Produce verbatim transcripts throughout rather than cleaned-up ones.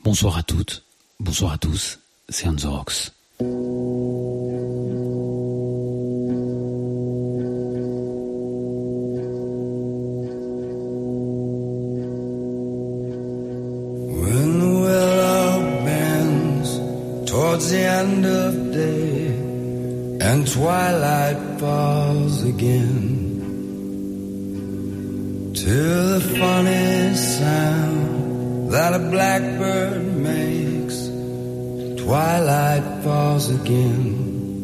Bonsoir à toutes, bonsoir à tous, c'est On The Rocks. When the willow bends towards the end of day and twilight falls again to the funny sound that a blackbird makes, twilight falls again.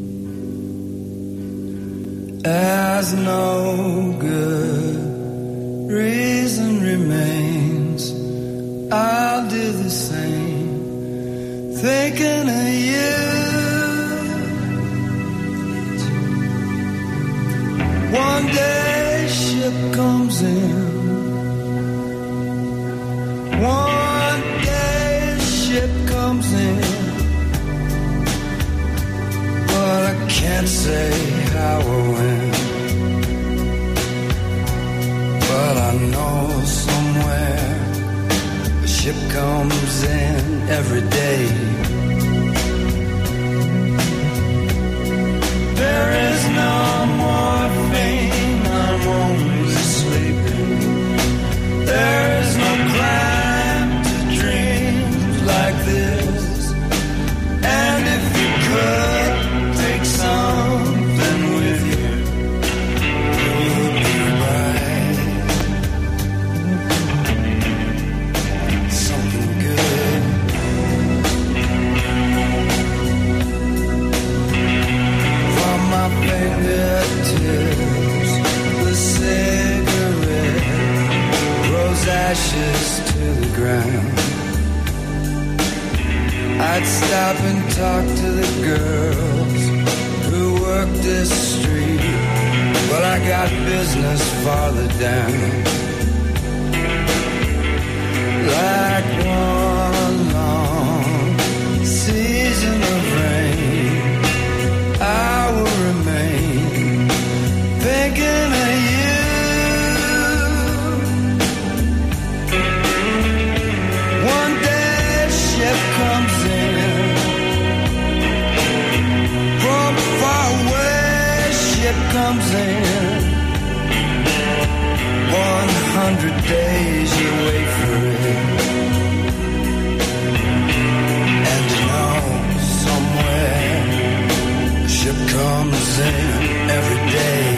As no good reason remains, I'll do the same, thinking of you. One day ship comes in, one day ship comes in, but I can't say how or when, but I know somewhere a ship comes in every day. There is no morphine, I'm only sleeping. There is no climb to dreams like this. And if you could take something with you, it would be right. Something good. From my fingertips, the cigarette throws ashes to the ground. I'd stop and talk to the girls who work this street, but I got business farther down. Like one long season of rain, I will remain thinking of you. One day a ship comes in from far away, a ship comes in. One hundred days you wait for it, and you know somewhere a ship comes in every day.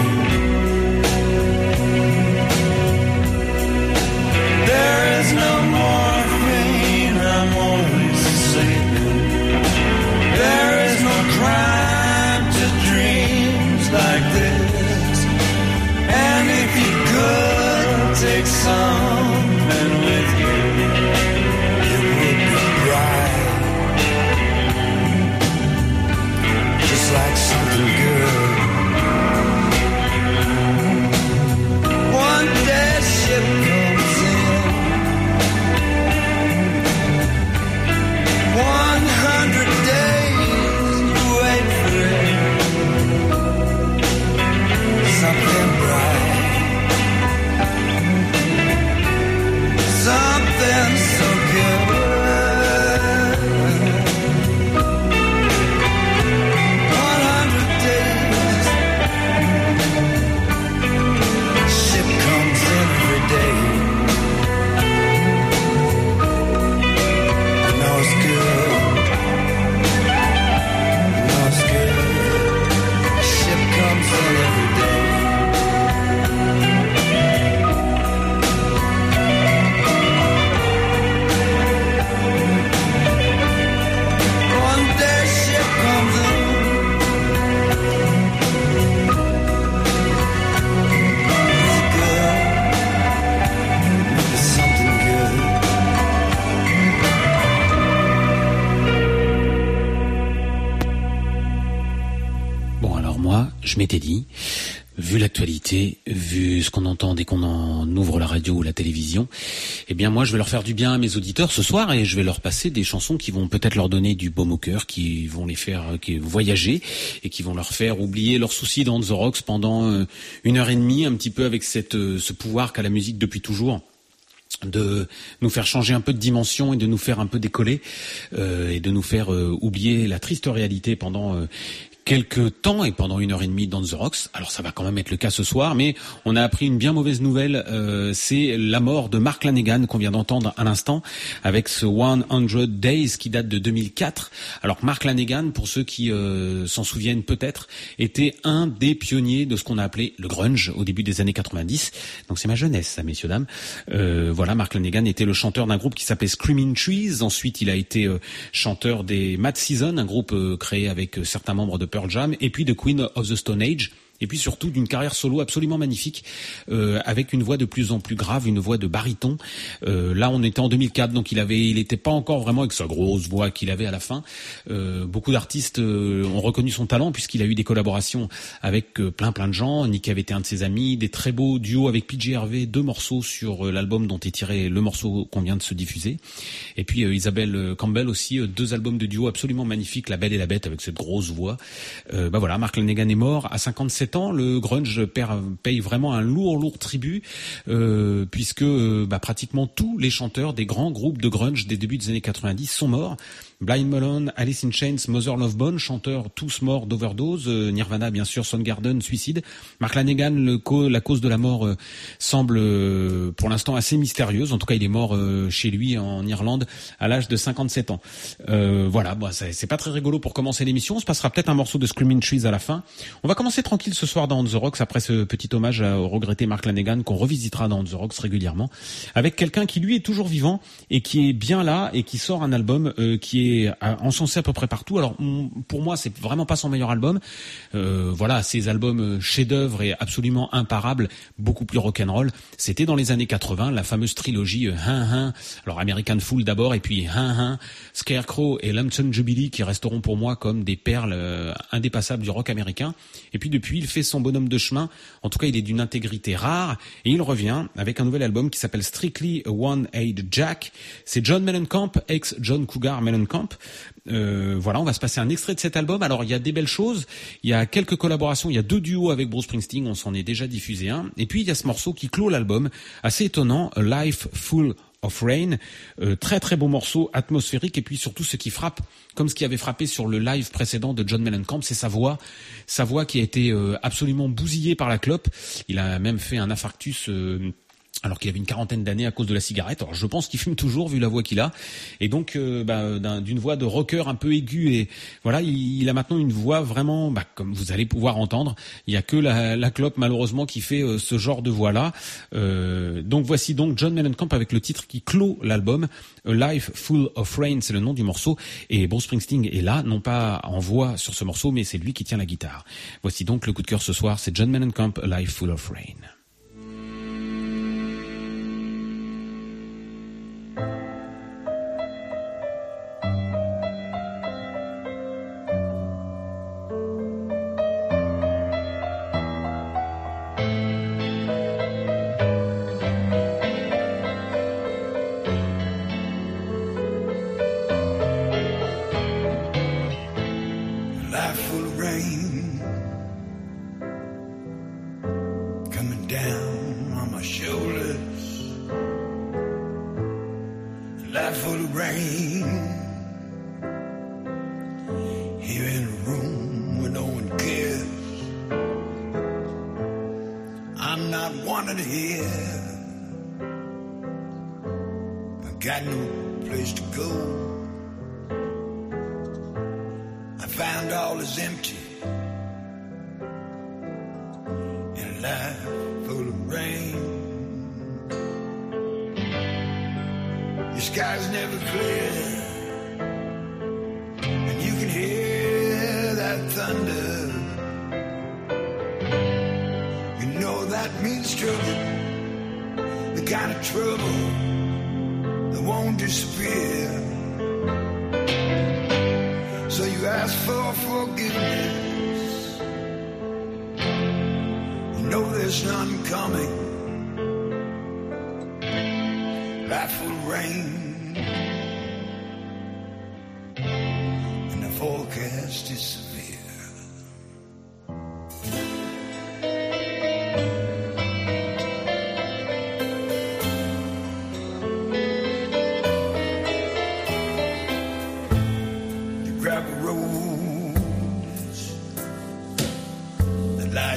There is no morphine, I'm only sleeping. There is no crime to dreams like this. And if you could take something with you, it would be bright, just like something good. One day a ship comes in, one hundred days you wait for it, something bright, something so good. One hundred days, ship comes in every day. I know it's good, I know it's good. Ship comes in every day. One day ship comes in. It's good. It's something good. Bon, alors moi, je m'étais dit, vu l'actualité, vu ce qu'on entend dès qu'on en ouvre la radio ou la télévision, eh bien moi je vais leur faire du bien à mes auditeurs ce soir et je vais leur passer des chansons qui vont peut-être leur donner du baume au cœur, qui vont les faire qui, voyager et qui vont leur faire oublier leurs soucis dans The Rocks pendant euh, une heure et demie, un petit peu avec cette, euh, ce pouvoir qu'a la musique depuis toujours de nous faire changer un peu de dimension et de nous faire un peu décoller euh, et de nous faire euh, oublier la triste réalité pendant euh, quelques temps et pendant une heure et demie dans The Rocks. Alors ça va quand même être le cas ce soir, mais on a appris une bien mauvaise nouvelle, euh, c'est la mort de Mark Lanegan qu'on vient d'entendre à l'instant avec ce cent Days qui date de deux mille quatre. Alors Mark Lanegan, pour ceux qui euh, s'en souviennent peut-être, était un des pionniers de ce qu'on a appelé le grunge au début des années quatre-vingt-dix. Donc c'est ma jeunesse, ça, messieurs dames. Euh, voilà, Mark Lanegan était le chanteur d'un groupe qui s'appelait Screaming Trees. Ensuite, il a été euh, chanteur des Mad Season, un groupe euh, créé avec euh, certains membres de Pearl Jam, et puis de Queen of the Stone Age, et puis surtout d'une carrière solo absolument magnifique, euh, avec une voix de plus en plus grave, une voix de baryton. Euh, là, on était en deux mille quatre, donc il avait, il était pas encore vraiment avec sa grosse voix qu'il avait à la fin. Euh, beaucoup d'artistes euh, ont reconnu son talent puisqu'il a eu des collaborations avec euh, plein plein de gens. Nick avait été un de ses amis, des très beaux duos avec P J Harvey, deux morceaux sur euh, l'album dont est tiré le morceau qu'on vient de se diffuser. Et puis euh, Isabelle Campbell aussi, euh, deux albums de duo absolument magnifiques, La Belle et la Bête avec cette grosse voix. Euh, bah voilà, Mark Lanegan est mort à cinquante-sept ans. Le grunge paye vraiment un lourd lourd tribut euh, puisque euh, bah, pratiquement tous les chanteurs des grands groupes de grunge des débuts des années quatre-vingt-dix sont morts. Blind Melon, Alice in Chains, Mother Love Bone, chanteurs tous morts d'overdose. Euh, Nirvana, bien sûr, Soundgarden, suicide. Mark Lanegan, le co- la cause de la mort euh, semble euh, pour l'instant assez mystérieuse. En tout cas, il est mort euh, chez lui en Irlande à l'âge de cinquante-sept ans. Euh, voilà, bon, c'est, c'est pas très rigolo pour commencer l'émission. On se passera peut-être un morceau de Screaming Trees à la fin. On va commencer tranquille ce soir dans On The Rocks après ce petit hommage au regretté Mark Lanegan qu'on revisitera dans On The Rocks régulièrement, avec quelqu'un qui lui est toujours vivant et qui est bien là et qui sort un album euh, qui est encensé à peu près partout. Alors pour moi, c'est vraiment pas son meilleur album. Euh, voilà, ses albums chefs-d'œuvre et absolument imparables, beaucoup plus rock'n'roll. C'était dans les années quatre-vingts, la fameuse trilogie euh, Hein Hein. Alors American Fool d'abord et puis Hein Hein, Scarecrow et Lonesome Jubilee qui resteront pour moi comme des perles euh, indépassables du rock américain. Et puis depuis, il fait son bonhomme de chemin. En tout cas, il est d'une intégrité rare et il revient avec un nouvel album qui s'appelle Strictly One-Eyed Jack. C'est John Mellencamp, ex John Cougar Mellencamp. Euh, voilà, on va se passer un extrait de cet album. Alors, il y a des belles choses. Il y a quelques collaborations. Il y a deux duos avec Bruce Springsteen. On s'en est déjà diffusé un. Et puis, il y a ce morceau qui clôt l'album. Assez étonnant. A Life Full of Rain. Euh, très, très beau morceau, atmosphérique. Et puis, surtout, ce qui frappe, comme ce qui avait frappé sur le live précédent de John Mellencamp, c'est sa voix. Sa voix qui a été euh, absolument bousillée par la clope. Il a même fait un infarctus euh, alors qu'il avait une quarantaine d'années à cause de la cigarette. Alors je pense qu'il fume toujours vu la voix qu'il a, et donc euh, bah, d'un, d'une voix de rocker un peu aiguë, et voilà, il, il a maintenant une voix vraiment, bah, comme vous allez pouvoir entendre, il y a que la, la clope malheureusement qui fait euh, ce genre de voix là. Euh, donc voici donc John Mellencamp avec le titre qui clôt l'album, A Life Full of Rain, c'est le nom du morceau, et Bruce Springsteen est là, non pas en voix sur ce morceau, mais c'est lui qui tient la guitare. Voici donc le coup de cœur ce soir, c'est John Mellencamp, A Life Full of Rain.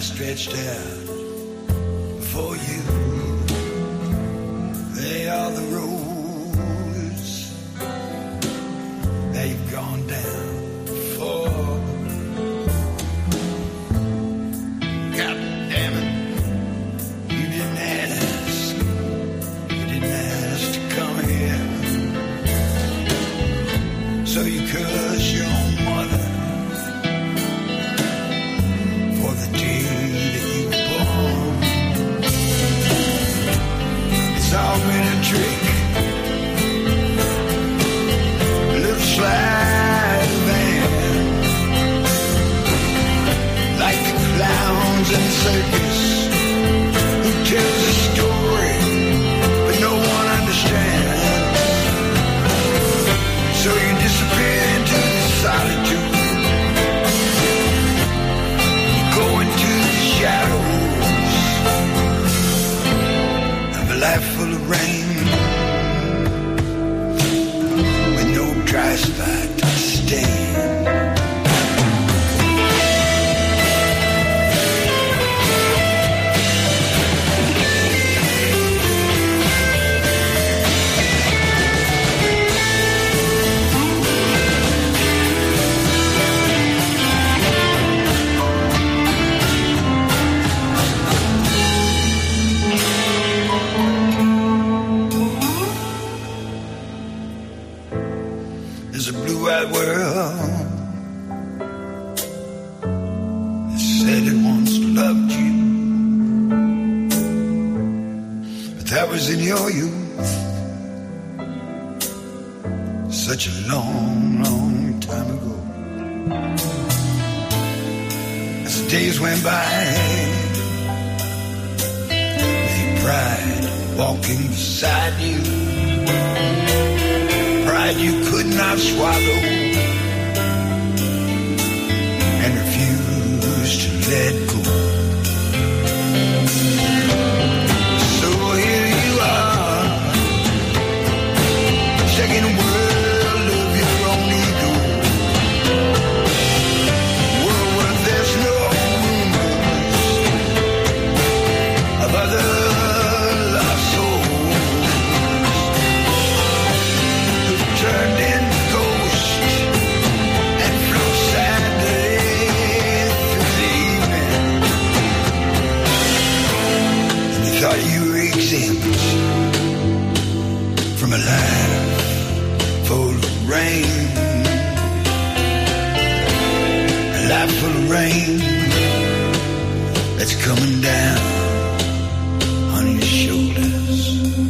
stretched out for you. They are the roads they've gone down for. God damn it, you didn't ask, you didn't ask to come here, so you curse your own mother for the day that you were born. It's all been a trick, a little sleight of hand, like the clowns in the circus who tells a story but no one understands. So you disappear into the solitude, you go into the shadows of a life full of rain, with no dry spot to stand. There's a blue-eyed world that said it once loved you, but that was in your youth, such a long, long time ago. As the days went by, with your pride walking beside you, pride you could not swallow and refused to let go. So here you are, second world of your own ego, world where there's no rumors of other lost souls who've turned into ghosts and float sadly through the evening. And you thought you were exempt from a life full of rain, a life full of rain that's coming down on your shoulders.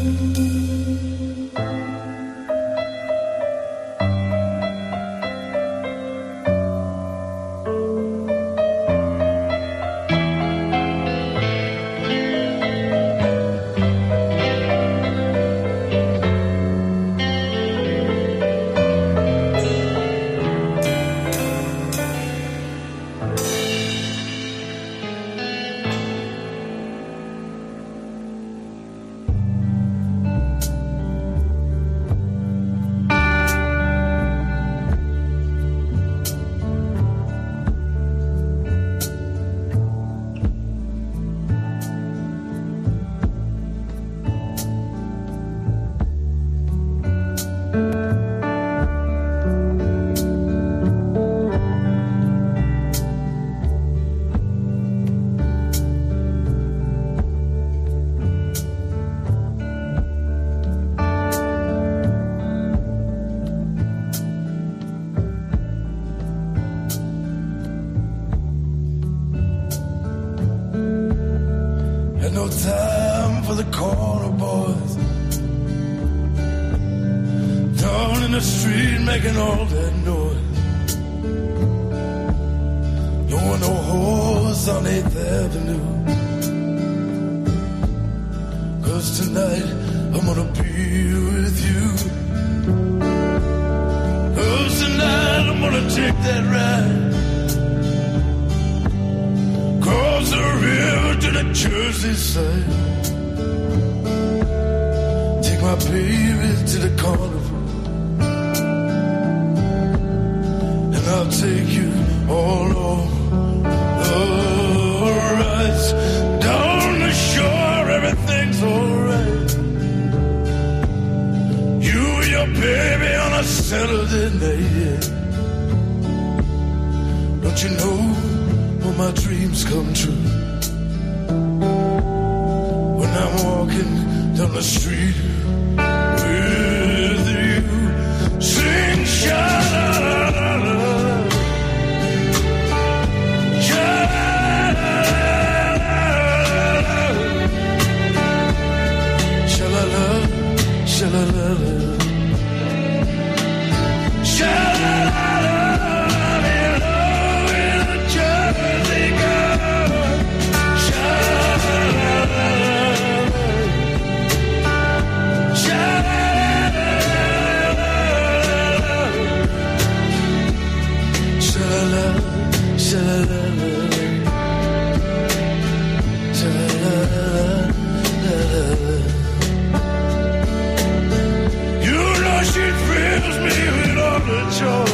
Had no time for the corner boys down in the street making all that noise. No one no horse on eighth Avenue, 'cause tonight I'm gonna be with you. 'Cause tonight I'm gonna take that ride across the river to the Jersey side. Take my baby to the carnival, and I'll take you all over. All right. settled in there yet. Don't you know all my dreams come true? When I'm walking down the street with you, sing sha-la-la-la-la, sha-la-la-la-la, sha-la-la, sha-la-la-la, sha-la-la-la. You know she thrills me with all the joy.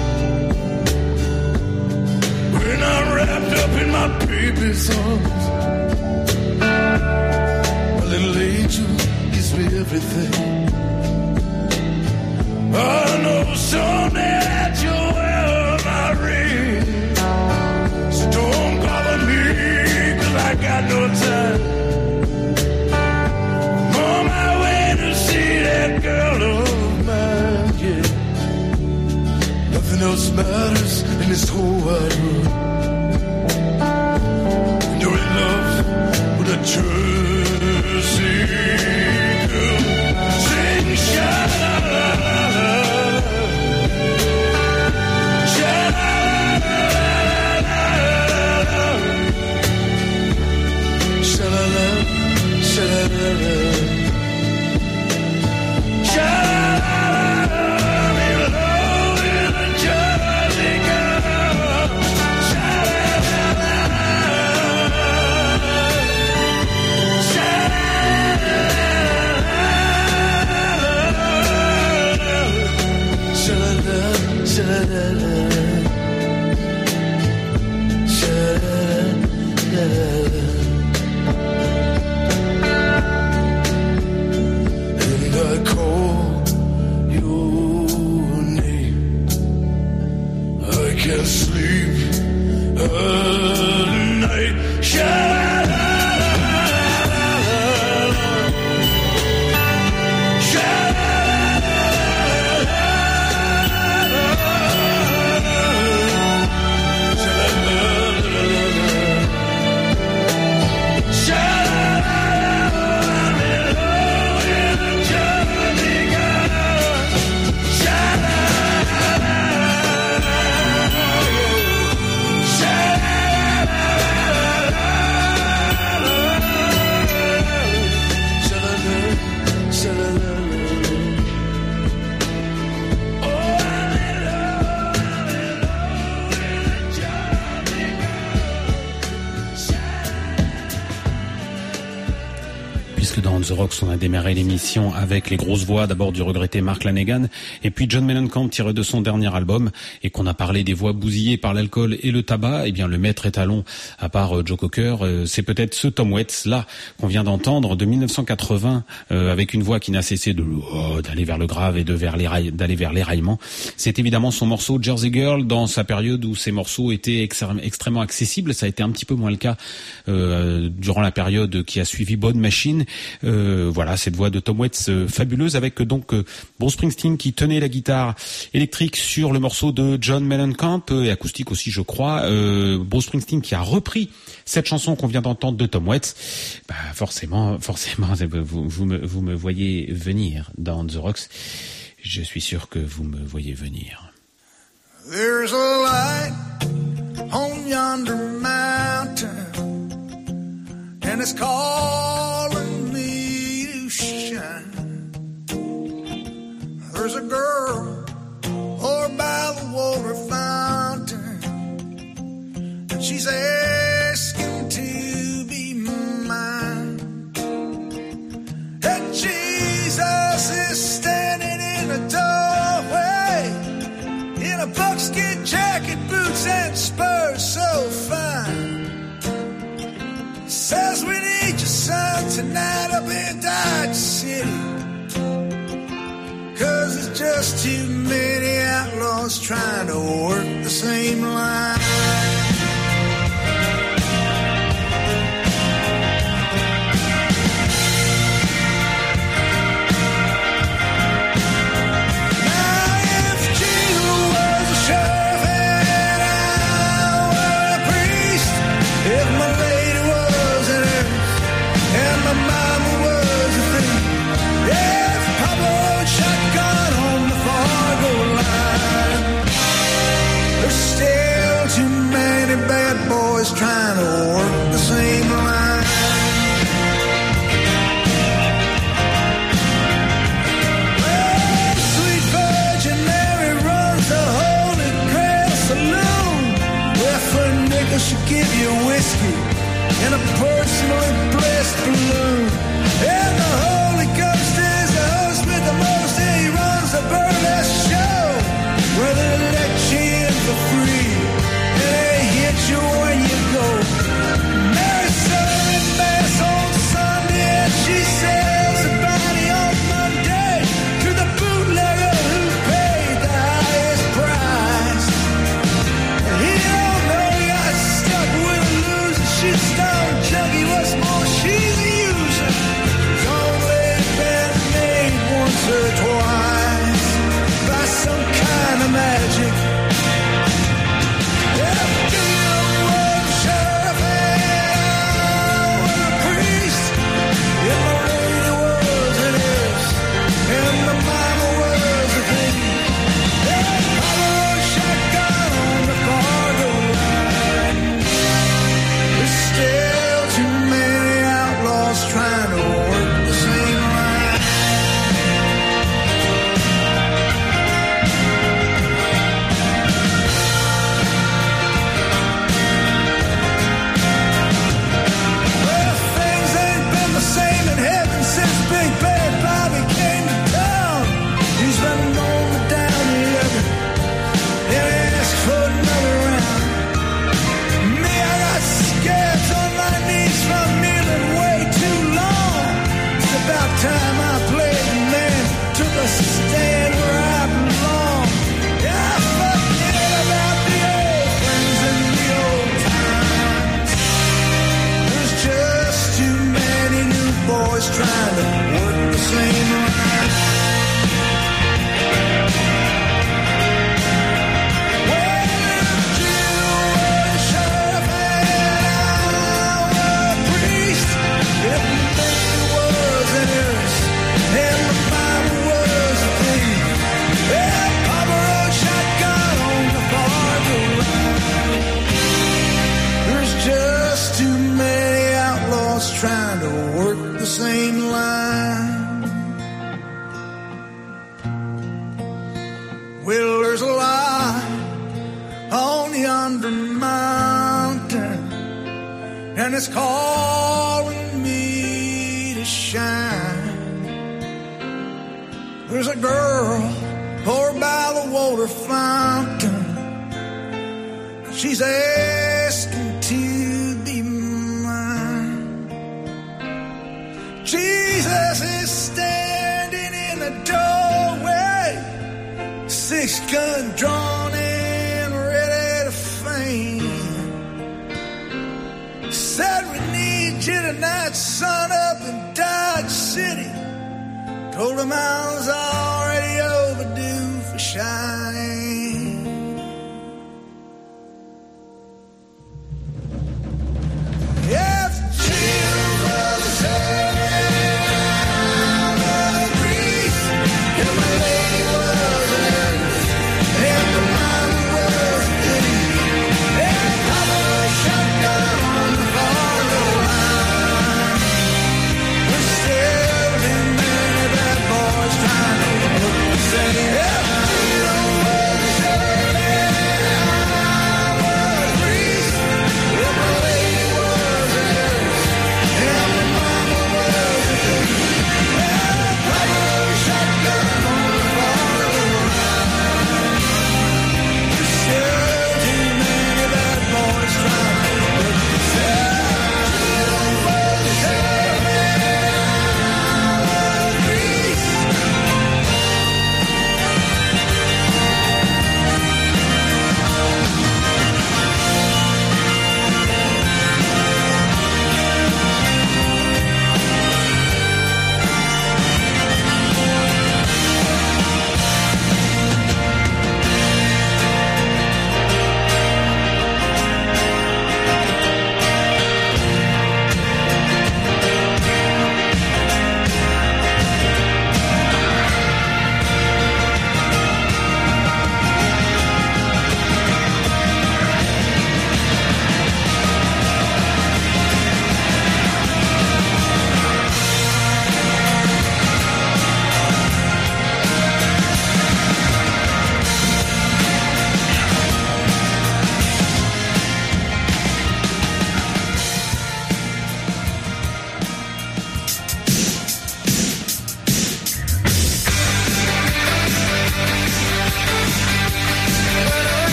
When I'm wrapped up in my baby's arms, my little angel gives me everything. I know someday that you'll wear my ring. So don't bother me, 'cause I got no time. I'm on my way to see that girl of mine, yeah. Nothing else matters in this whole wide world. And you're in love with a Jersey girl. Sing sha-la-la-la-la, sha-la-la-la-la, sha-la-la, sha-la-la-la, sha-la-la-la, I'm in love with a Jersey girl. Sha-la-la-la-la, sha-la-la-la, sha-la-la-la, sha-la-la-la. And I call your name, I can't sleep at night. Sha-la-la-la-la, Dans The Rocks, on a démarré l'émission avec les grosses voix, d'abord du regretté Mark Lanegan, et puis John Mellencamp tiré de son dernier album, et qu'on a parlé des voix bousillées par l'alcool et le tabac. Eh bien, le maître étalon, à part euh, Joe Cocker, euh, c'est peut-être ce Tom Waits là qu'on vient d'entendre de mille neuf cent quatre-vingts, euh, avec une voix qui n'a cessé de oh, d'aller vers le grave et de vers les rail, d'aller vers l'éraillement. C'est évidemment son morceau Jersey Girl, dans sa période où ces morceaux étaient extré- extrêmement accessibles. Ça a été un petit peu moins le cas euh, durant la période qui a suivi Bone Machine. Euh, voilà, cette voix de Tom Waits euh, fabuleuse, avec euh, donc euh, Bruce Springsteen qui tenait la guitare électrique sur le morceau de John Mellencamp, euh, et acoustique aussi je crois. euh, Bruce Springsteen qui a repris cette chanson qu'on vient d'entendre de Tom Waits. Bah, forcément, forcément, vous, vous, me, vous me voyez venir dans The Rocks. Je suis sûr que vous me voyez venir. There's a light on yonder mountain, and it's calling me to shine. There's a girl over by the water fountain, and she's asking to be mine. And Jesus is standing in the doorway, in a buckskin jacket, boots and spurs so fine. Says we need your son tonight up in Dodge City, 'cause there's just too many outlaws trying to work the same line. Trying to work the same line. Well, Sweet Virgin Mary runs the Holy Grail Saloon, where for a nickel she'll give you whiskey and a personally blessed balloon. And the Holy Ghost is the host with the most. He runs the burlesque show where they let you in for free and they hit you when you go. Mary serving mass on Sunday and she sells her body on Monday to the bootlegger who paid the highest price. And he don't know he got stuck with a loser. She's stone junkie, what's more, she's a user. It's only been made once or twice by some kind of magic. Trying to work the same line. Well, if you were a sheriff and I were a priest, if Mary was a nurse and the Bible was a thief, and Papa rode shotgun on the Fargo line. There's just too many outlaws trying to work the same line. Well, there's a light on yonder mountain, and it's calling me to shine. There's a girl over by the water fountain. She's asking to be mine. Jesus is standing in the doorway, six gun drawn and ready to faint. Said we need you tonight, son, up in Dodge City. Told him I was already overdue for shining. If Jesus was a servant, I would breathe. If my lady was a nurse, and the mama was a thief, and Papa was shotgun on the Fargo line, we're still too many bad boys trying to look the same. If Jesus was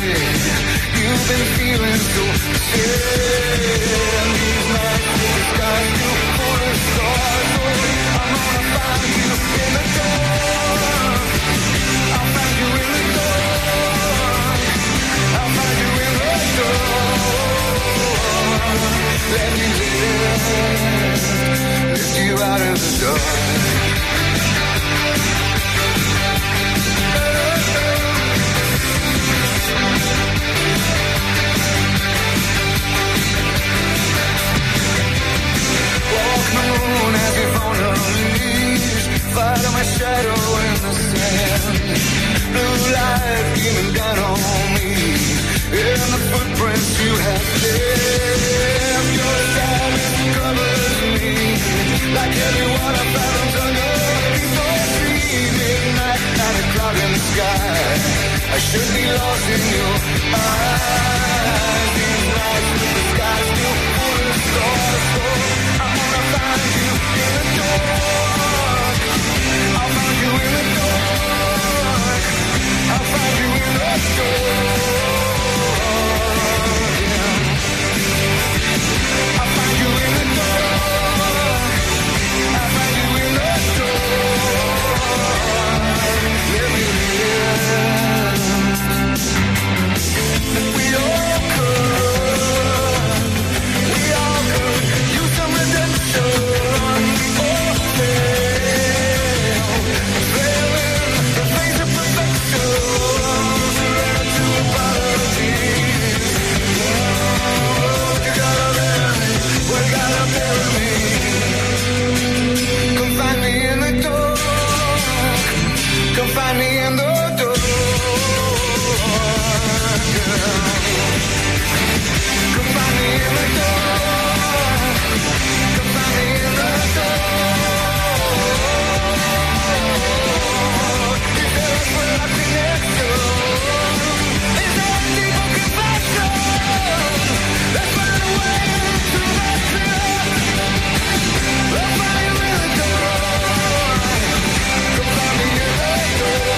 You've been feeling so sad. These nights with the sky still full of stars. Oh, I'm gonna find you in the dark. I'll find you in the dark. I'll find you in the dark. Let me live, lift you out of the dark. Walk the moon as if on a leash. Follow my shadow in the sand. Blue light beaming down on me. In the footprints you have left. Your silence covers me. Like every water fountains under before three midnight. Not a cloud in the sky. I should be lost in your eyes. These nights with the sky still full of stars. So I'm gonna find you in the dark. I'll find you in the dark. I'll find you in the dark. Yeah. I'll find you in the dark. I'll find you in the dark. Let me live. We all could. We all could use some redemption. Oh, fail. Fail in the face of perfection. Surrender to apologies. Oh, you gotta bury me. We gotta bury me. Come find me in the dark. Come find me in the dark. Come find me in the dark. Come find me in the dark. Is there a spell of connection? Is there a deeper confession? Let's find a way to that fear. Let's find you in the dark. Come find me in the dark.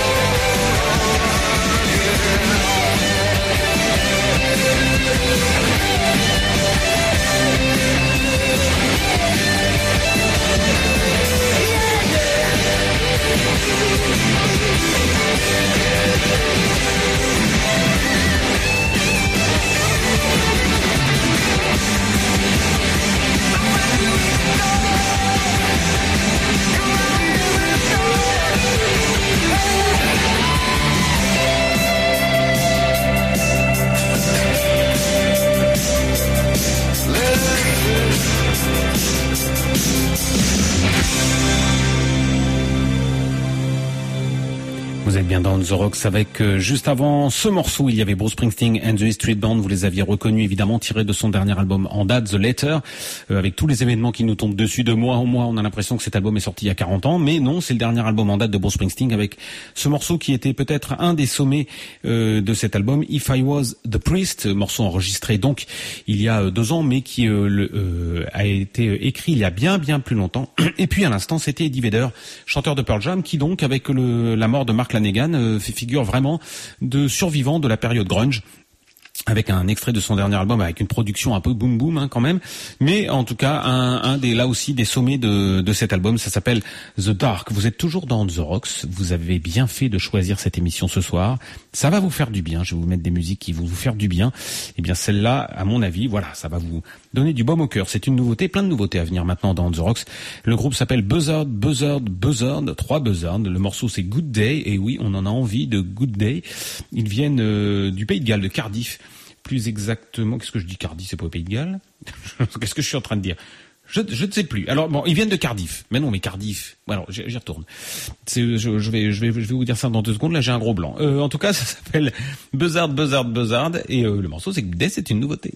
Vous êtes bien dans The Rocks avec, euh, juste avant ce morceau, il y avait Bruce Springsteen and the E Street Band. Vous les aviez reconnus évidemment, tirés de son dernier album en date, The Letter, euh, avec tous les événements qui nous tombent dessus de mois en mois. On a l'impression que cet album est sorti il y a quarante ans, mais non, c'est le dernier album en date de Bruce Springsteen avec ce morceau qui était peut-être un des sommets euh, de cet album, If I Was the Priest, morceau enregistré donc il y a deux ans, mais qui euh, le, euh, a été écrit il y a bien bien plus longtemps. Et puis à l'instant, c'était Eddie Vedder, chanteur de Pearl Jam, qui donc avec le, la mort de Mark Lanegan euh, fait figure vraiment de survivant de la période grunge, avec un extrait de son dernier album avec une production un peu boom boom hein, quand même, mais en tout cas un, un des là aussi des sommets de, de cet album. Ça s'appelle The Dark. Vous êtes toujours dans The Rocks, vous avez bien fait de choisir cette émission ce soir, ça va vous faire du bien. Je vais vous mettre des musiques qui vont vous faire du bien. Et bien celle-là, à mon avis, voilà, ça va vous donner du baume au cœur. C'est une nouveauté, plein de nouveautés à venir maintenant dans The Rocks. Le groupe s'appelle Buzzard, Buzzard, Buzzard, trois Buzzard. Le morceau c'est Good Day, et oui, on en a envie de Good Day. Ils viennent euh, du Pays de Galles, de Cardiff. Plus exactement, qu'est-ce que je dis? Cardiff, c'est pas au Pays de Galles? Qu'est-ce que je suis en train de dire? Je, je ne sais plus. Alors bon, ils viennent de Cardiff. Mais non, mais Cardiff. Alors j'y, j'y retourne. C'est, je, je vais, je vais, je vais vous dire ça dans deux secondes. Là, j'ai un gros blanc. Euh, en tout cas, ça s'appelle Buzzard, Buzzard, Buzzard, et euh, le morceau, c'est que Day, c'est une nouveauté.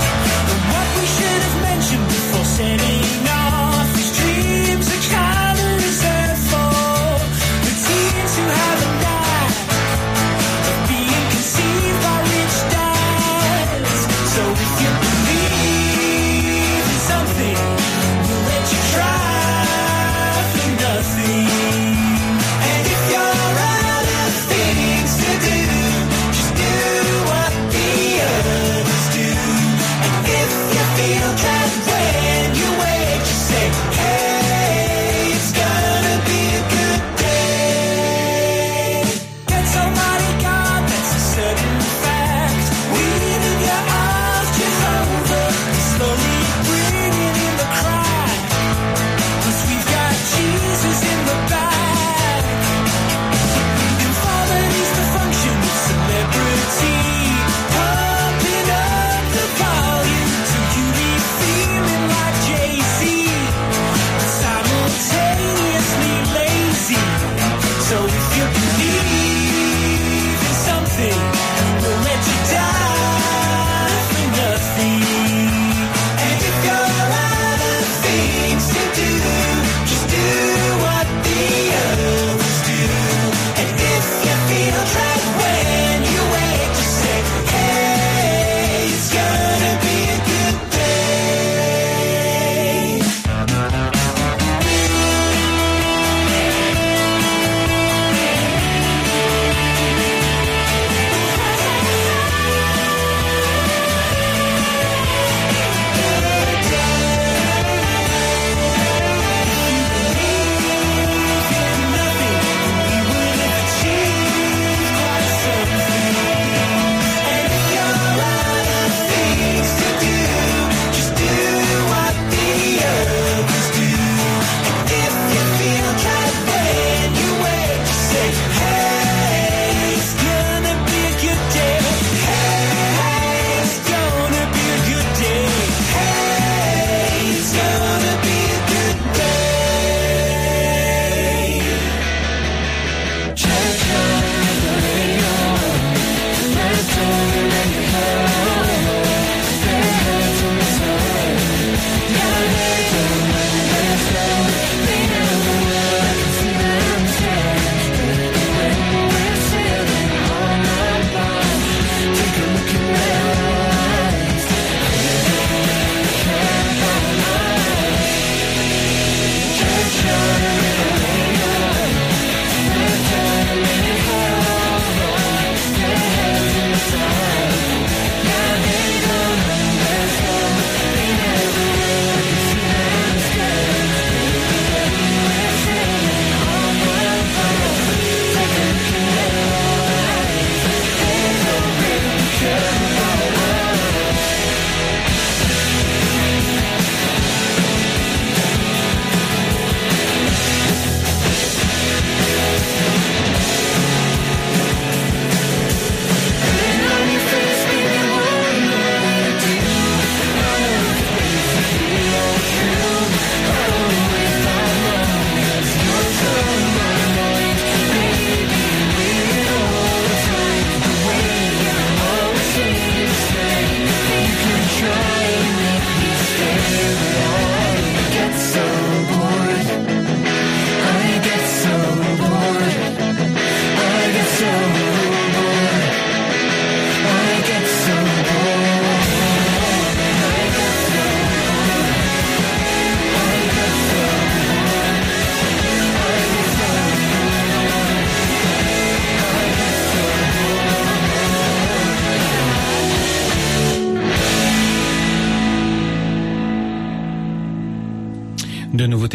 Setting off, these dreams are kinda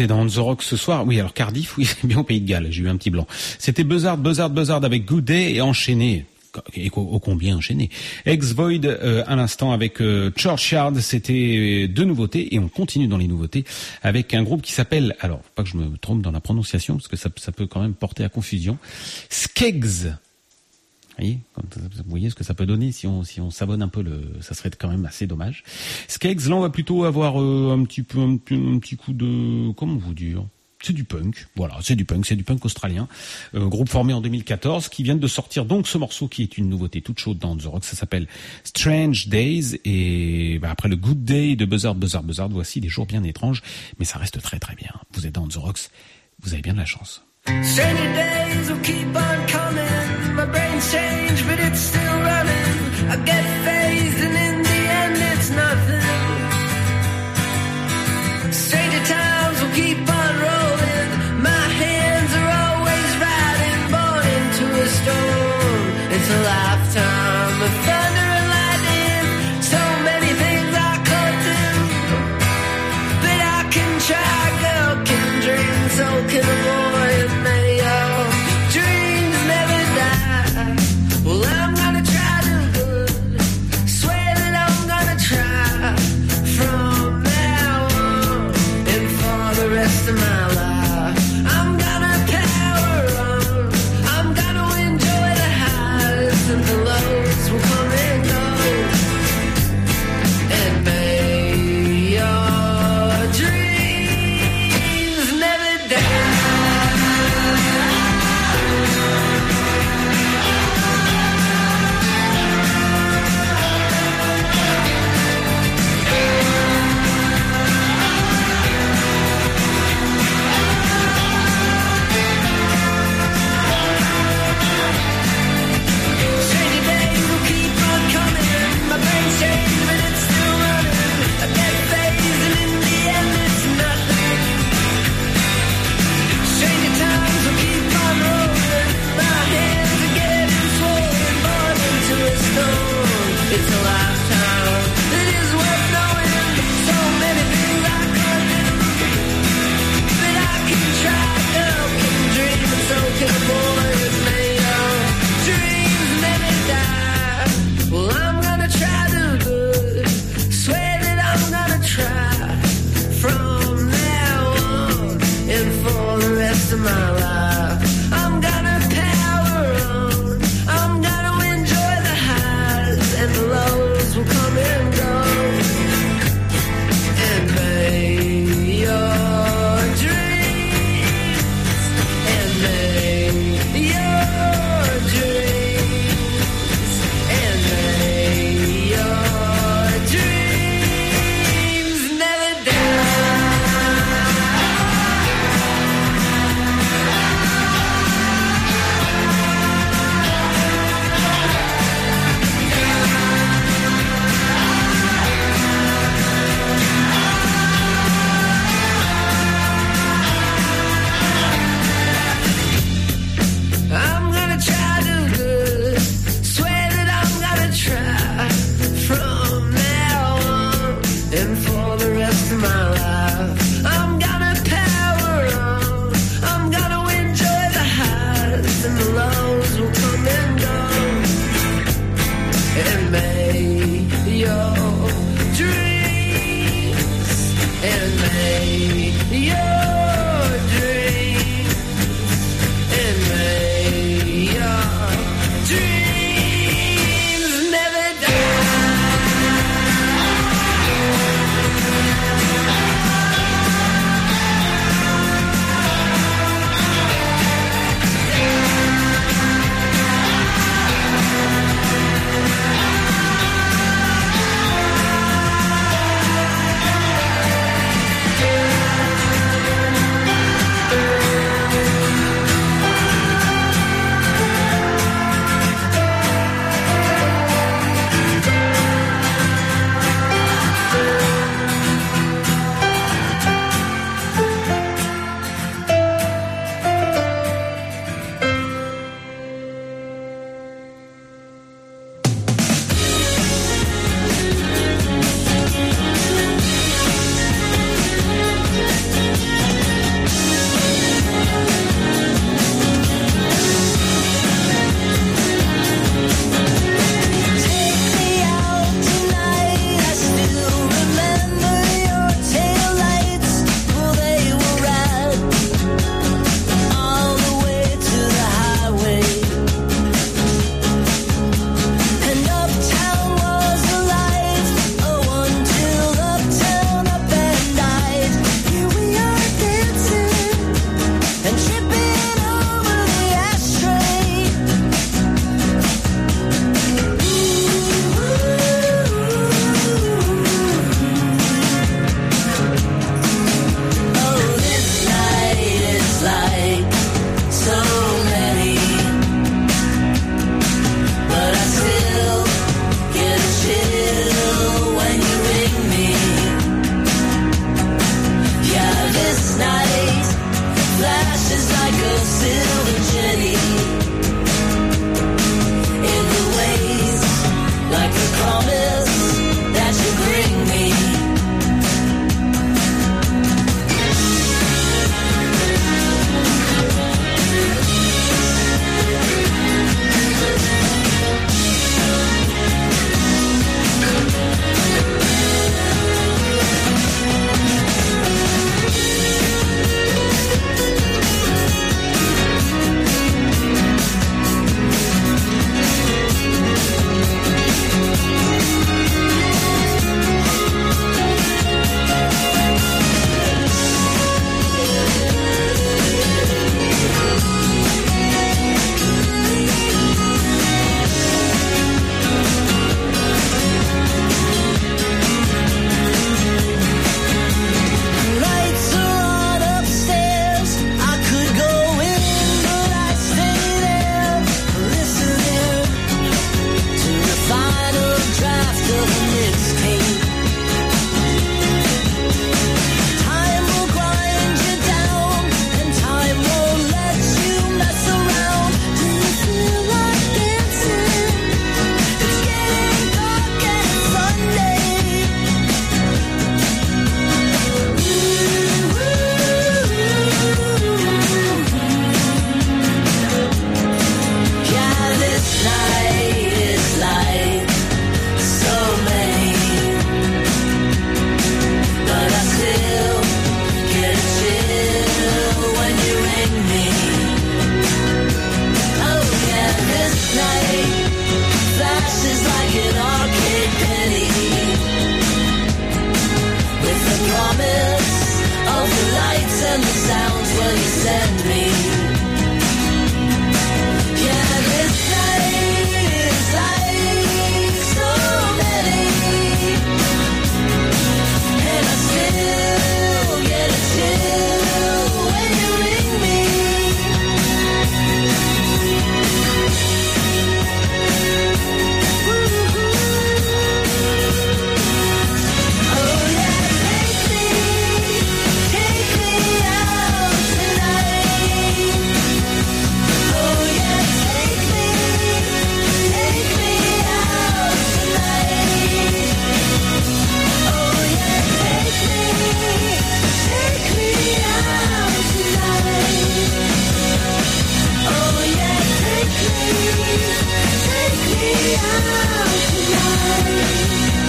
c'était dans The Rock ce soir. Oui, alors Cardiff, oui, c'est bien au Pays de Galles. J'ai eu un petit blanc. C'était Buzzard, Buzzard, Buzzard avec Good Day et enchaîné. Et ô combien enchaîné. Ex-Void euh, à l'instant avec euh, Churchyard, c'était deux nouveautés et on continue dans les nouveautés avec un groupe qui s'appelle, alors pas que je me trompe dans la prononciation parce que ça, ça peut quand même porter à confusion, Skeggs. Vous voyez, vous voyez ce que ça peut donner si on si on s'abonne un peu, le, ça serait quand même assez dommage. Skeggs, là on va plutôt avoir euh, un petit peu un, un petit coup de, comment vous dire, c'est du punk, voilà, c'est du punk, c'est du punk australien, euh, groupe formé en deux mille quatorze, qui vient de sortir donc ce morceau qui est une nouveauté toute chaude dans The Rock, ça s'appelle Strange Days, et bah, après le Good Day de Buzzard, Buzzard, Buzzard, voici des jours bien étranges, mais ça reste très très bien. Vous êtes dans The Rocks, vous avez bien de la chance. Sunny days will keep on coming. My brain's changed, but it's still running. I get phased, and in the end, it's nothing. Stranger times will keep on rolling. My hands are always riding, born into a storm. It's a lifetime of thunder and lightning. So many things I could do, but I can try. Girl can dream, so can a boy. Well, I'm gonna try to good. Swear that I'm gonna try from now on and for the rest of my life. I'm gonna power on. I'm gonna enjoy the highs and the lows will come and go. And may your dreams never die. he sent me. Yeah, this night is like so many, and I still get a chill when you ring me. Oh yeah, take me, take me out tonight. Oh yeah, take me, take me out tonight. Oh yeah, take me, take me out tonight. Oh yeah, take me, take me out tonight.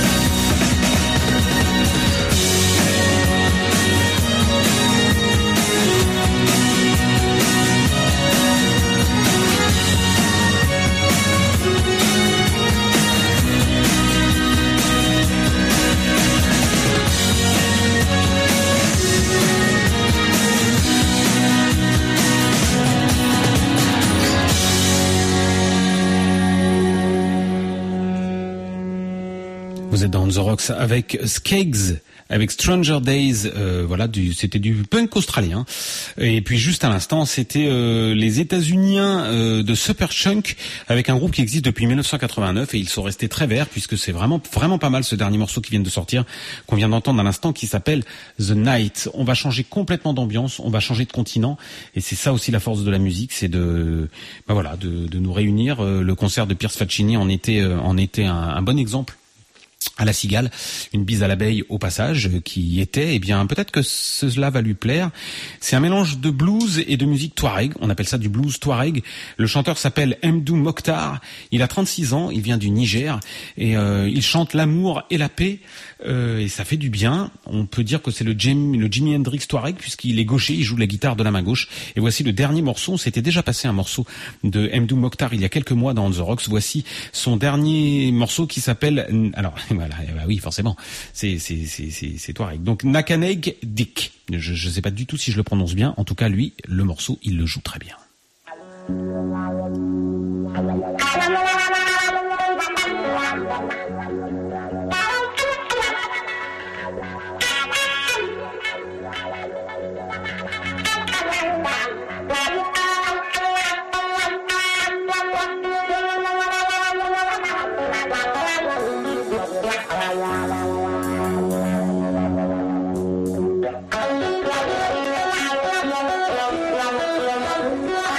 Vous êtes dans On The Rocks avec Skeggs, avec Stranger Days, euh, voilà, du, c'était du punk australien. Et puis juste à l'instant, c'était euh, les États-Uniens euh, de Superchunk, avec un groupe qui existe depuis dix-neuf cent quatre-vingt-neuf, et ils sont restés très verts puisque c'est vraiment vraiment pas mal ce dernier morceau qui vient de sortir, qu'on vient d'entendre à l'instant, qui s'appelle The Night. On va changer complètement d'ambiance, on va changer de continent, et c'est ça aussi la force de la musique, c'est de, bah voilà, de, de nous réunir. Le concert de Pierce Faccini en était en était un, un bon exemple. À la cigale, une bise à l'abeille au passage, qui était, eh bien, peut-être que cela va lui plaire. C'est un mélange de blues et de musique touareg. On appelle ça du blues touareg. Le chanteur s'appelle Mdou Mokhtar. Il a trente-six ans, il vient du Niger, et euh, il chante l'amour et la paix, euh, et ça fait du bien. On peut dire que c'est le Jimi, le Jimi Hendrix touareg, puisqu'il est gaucher, il joue de la guitare de la main gauche. Et voici le dernier morceau. On s'était déjà passé un morceau de Mdou Mokhtar il y a quelques mois dans On The Rocks. Voici son dernier morceau qui s'appelle, alors, voilà, bah oui, forcément, c'est c'est c'est c'est c'est Touareg. Donc Nakaneg Dik. Je je sais pas du tout si je le prononce bien. En tout cas, lui, le morceau, il le joue très bien.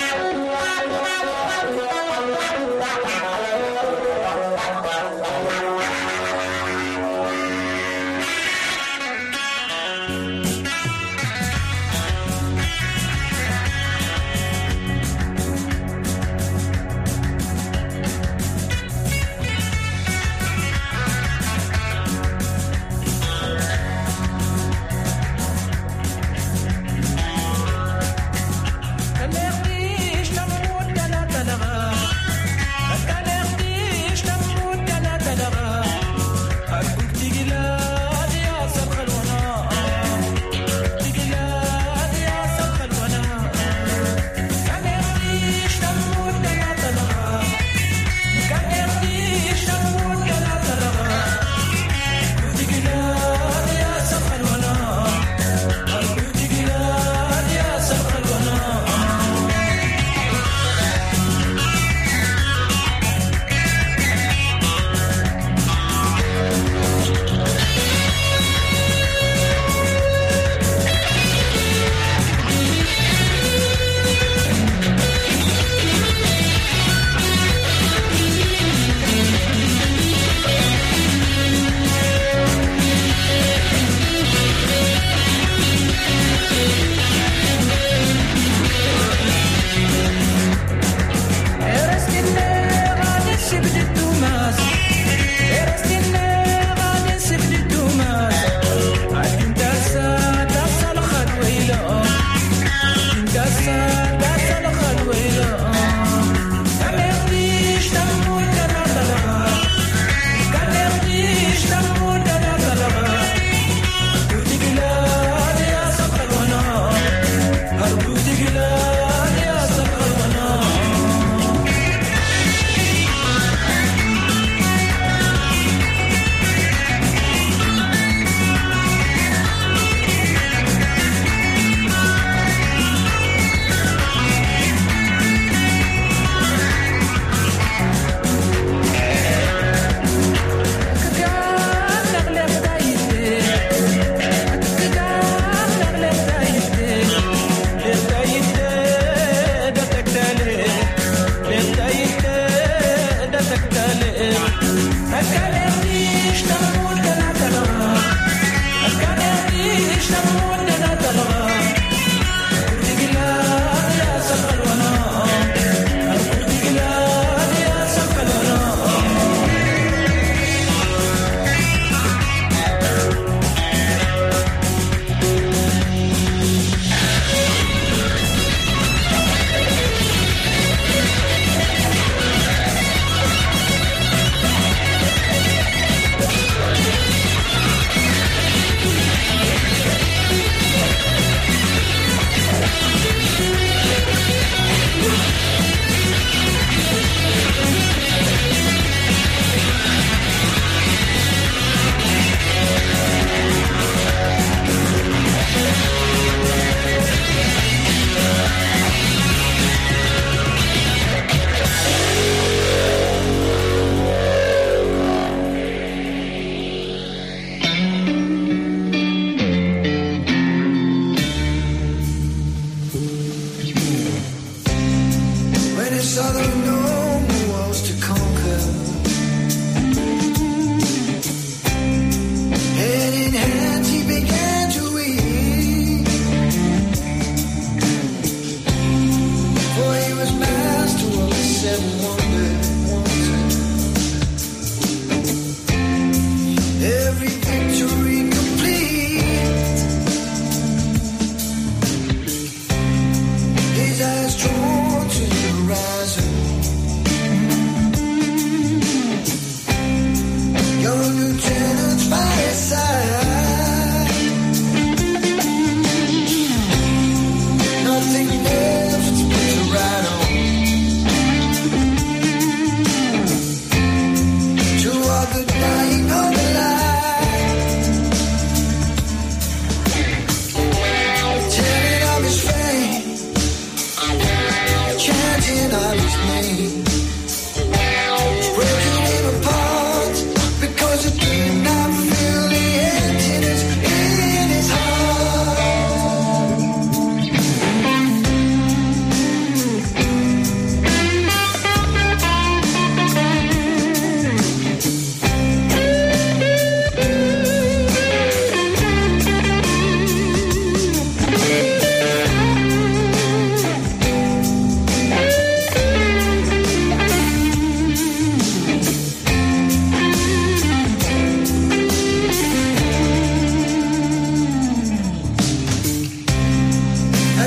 Wow.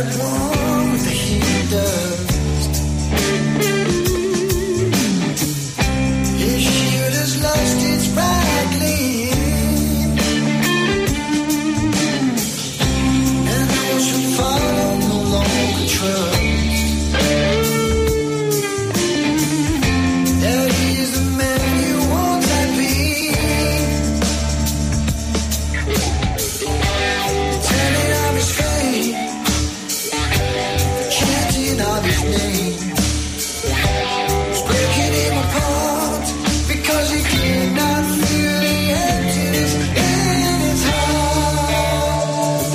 wrong with the heat dust. His shield has lost its bright gleam, and those who follow no longer trust that he's the man you want to be. Telling of his fame, chanting of his name, it's breaking him apart because he cannot feel the emptiness in his heart.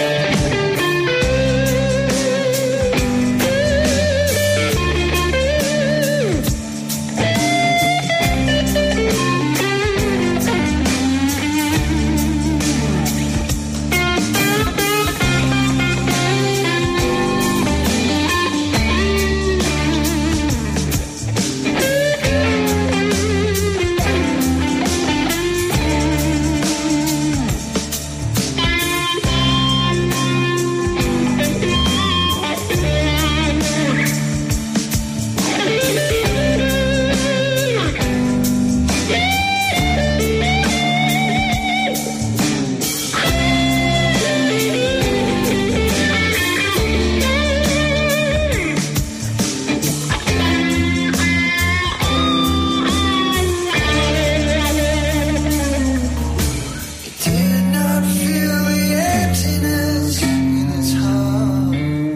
Did not feel the emptiness in his heart.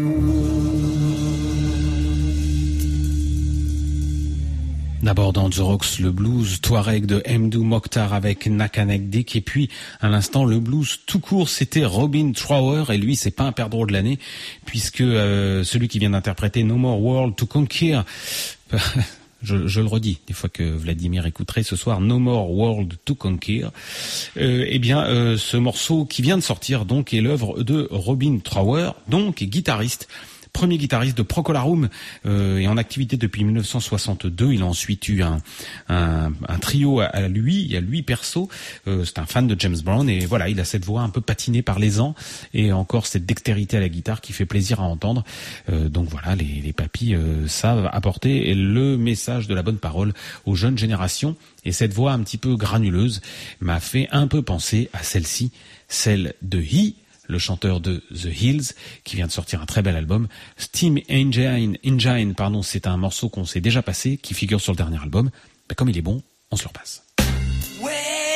D'abord dans The Rocks, le blues Touareg de Mdou Mokhtar avec Nakanek Dik, et puis à l'instant le blues tout court, c'était Robin Trower, et lui c'est pas un perdreau de l'année puisque euh, celui qui vient d'interpréter No More World to Conquer, je, je le redis des fois que Vladimir écouterait ce soir, No More World to Conquer, euh, eh bien euh, ce morceau qui vient de sortir donc est l'œuvre de Robin Trower, donc guitariste. Premier guitariste de Procolarum euh, et en activité depuis mille neuf cent soixante-deux. Il a ensuite eu un, un, un trio à, à lui, à lui perso. Euh, c'est un fan de James Brown et voilà, il a cette voix un peu patinée par les ans et encore cette dextérité à la guitare qui fait plaisir à entendre. Euh, donc voilà, les, les papis euh, savent apporter le message de la bonne parole aux jeunes générations. Et cette voix un petit peu granuleuse m'a fait un peu penser à celle-ci, celle de He, le chanteur de The Hills, qui vient de sortir un très bel album. Steam Engine, Engine pardon, c'est un morceau qu'on s'est déjà passé, qui figure sur le dernier album. Ben, comme il est bon, on se le repasse. Well,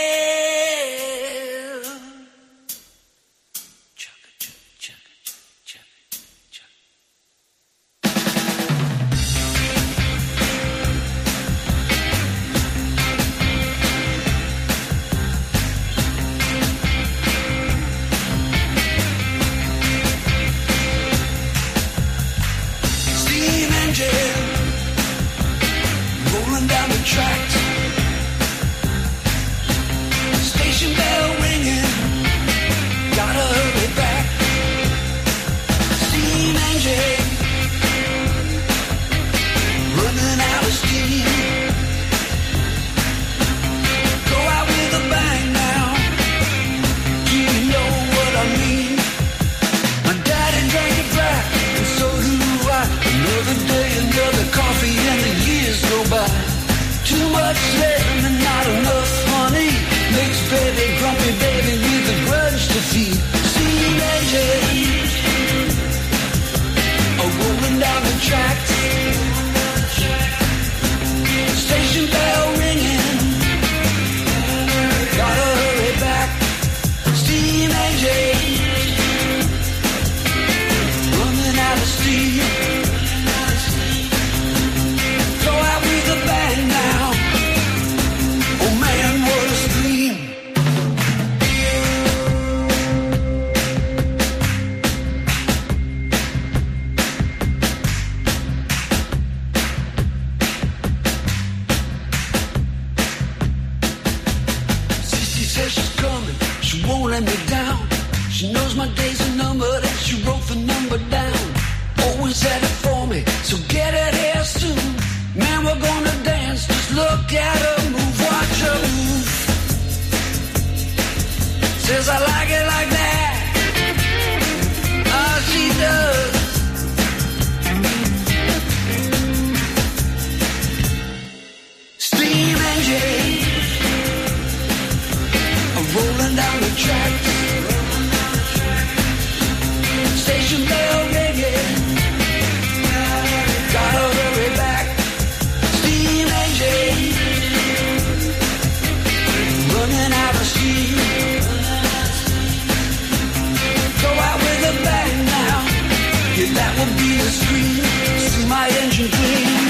steam engine rolling down the tracks. Station bell ringing, gotta hurry back. Steam engine running out of steam. Go out with a bang now. Do you know what I mean? My daddy drank it black, and so do I. Another day, another coffee, and the years go by. Too much be the street, see my engine clean.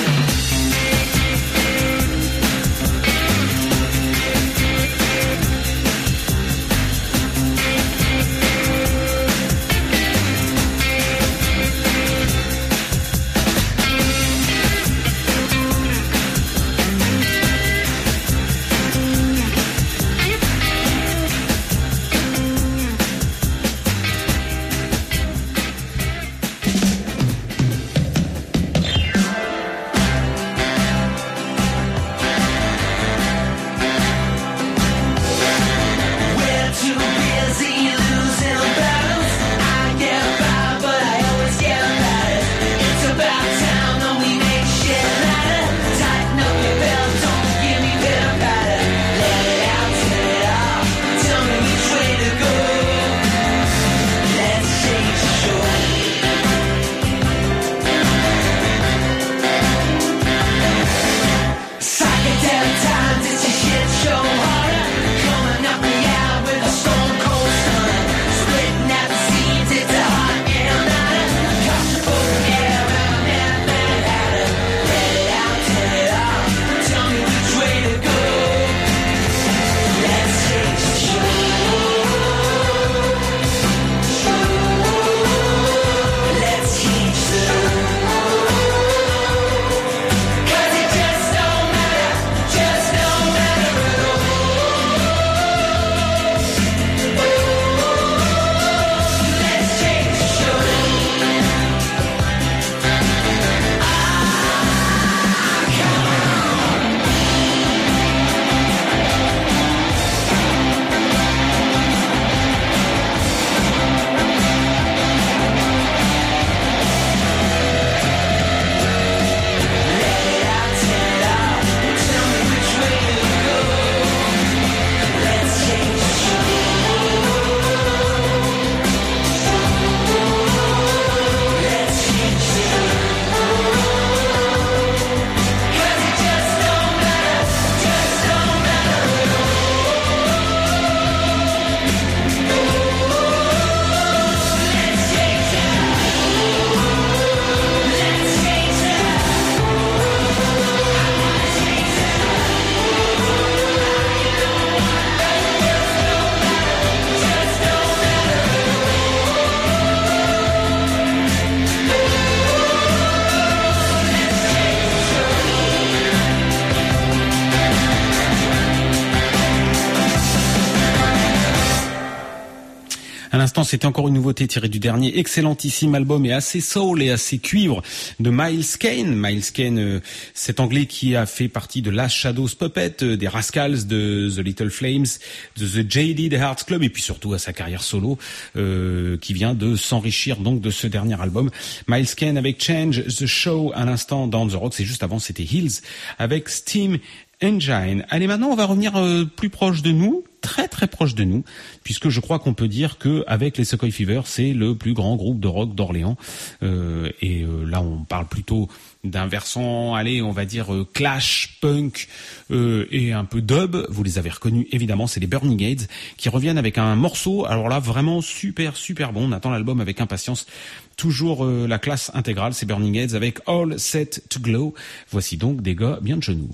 C'était encore une nouveauté tirée du dernier excellentissime album et assez soul et assez cuivre de Miles Kane. Miles Kane, euh, cet anglais qui a fait partie de Last Shadows Puppet, euh, des Rascals, de The Little Flames, de The J D, The Hearts Club et puis surtout à sa carrière solo euh, qui vient de s'enrichir donc de ce dernier album. Miles Kane avec Change the Show à l'instant dans The Rock, c'est juste avant c'était Hills avec Steam Engine. Allez, maintenant on va revenir euh, plus proche de nous, très très proche de nous, puisque je crois qu'on peut dire que avec les Secoy Fever, c'est le plus grand groupe de rock d'Orléans. Euh, et euh, là, on parle plutôt d'un versant, allez, on va dire euh, clash, punk euh, et un peu dub. Vous les avez reconnus, évidemment, c'est les Burning Heads qui reviennent avec un morceau. Alors là, vraiment super super bon. On attend l'album avec impatience. Toujours euh, la classe intégrale, c'est Burning Heads avec All Set to Glow. Voici donc des gars bien de genoux.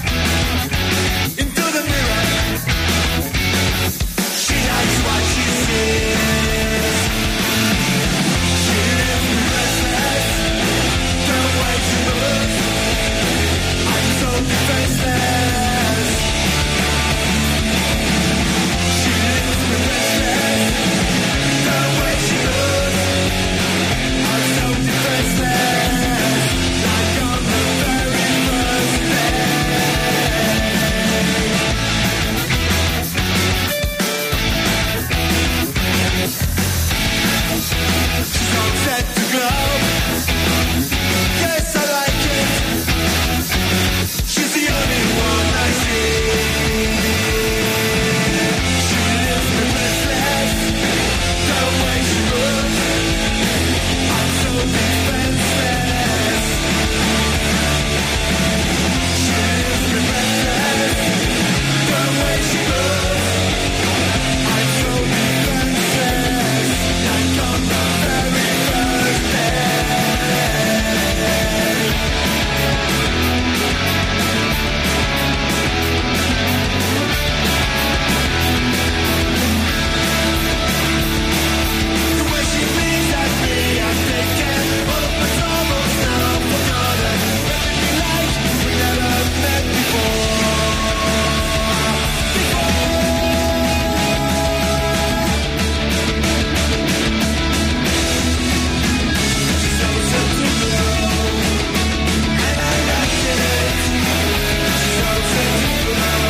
Into the mirror, she hides what she sees.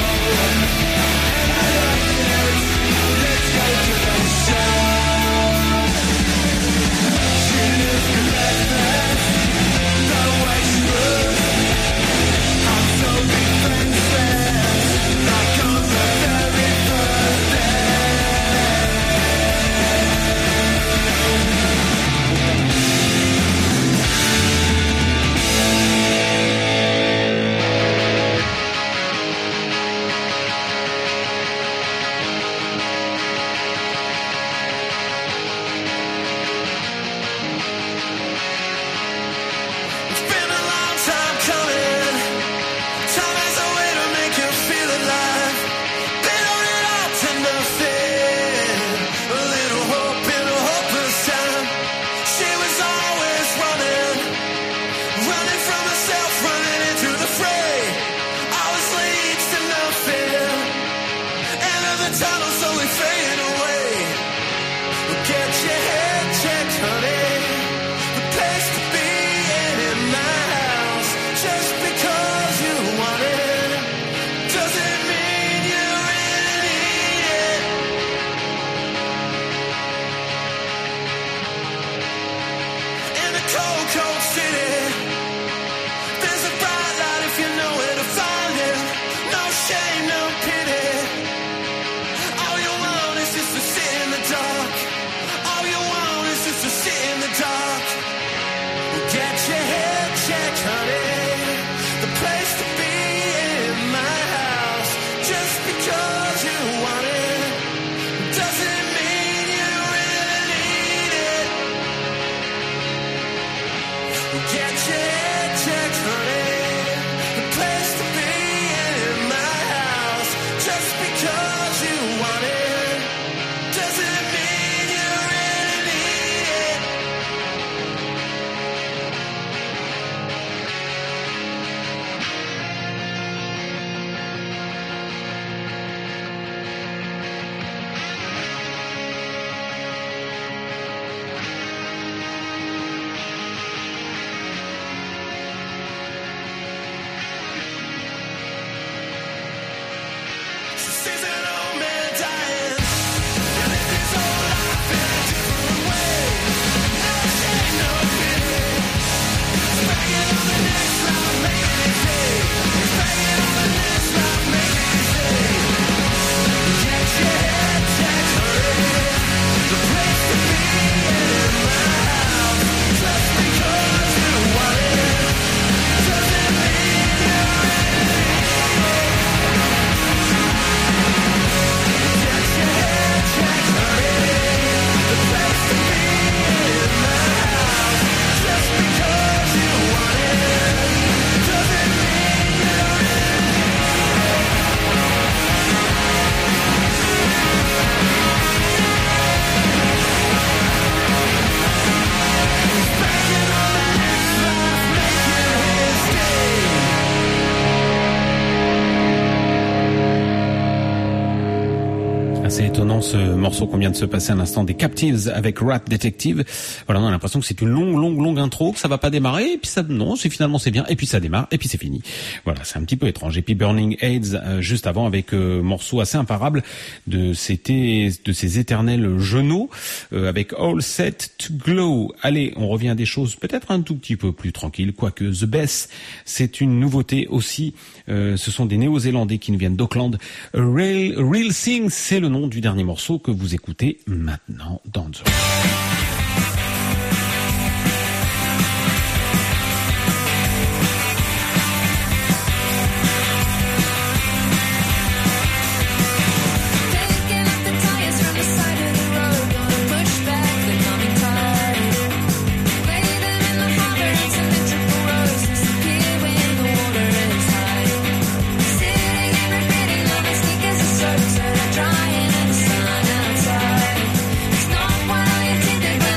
C'est étonnant ce morceau qu'on vient de se passer à l'instant des Captives avec Rat Detective. Voilà, on a l'impression que c'est une longue, longue, longue intro, que ça va pas démarrer, et puis ça, non, c'est finalement c'est bien, et puis ça démarre, et puis c'est fini. Voilà, c'est un petit peu étrange. Et puis Burning AIDS euh, juste avant avec euh, morceau assez imparable de c'était de ces éternels genoux euh, avec All Set to Glow. Allez, on revient à des choses peut-être un tout petit peu plus tranquilles, quoique The Best, c'est une nouveauté aussi. Euh, ce sont des Néo-Zélandais qui nous viennent d'Auckland. Real, Real Thing, c'est le nom du dernier morceau que vous écoutez maintenant dans The Trying in the sun outside. It's not what I intended when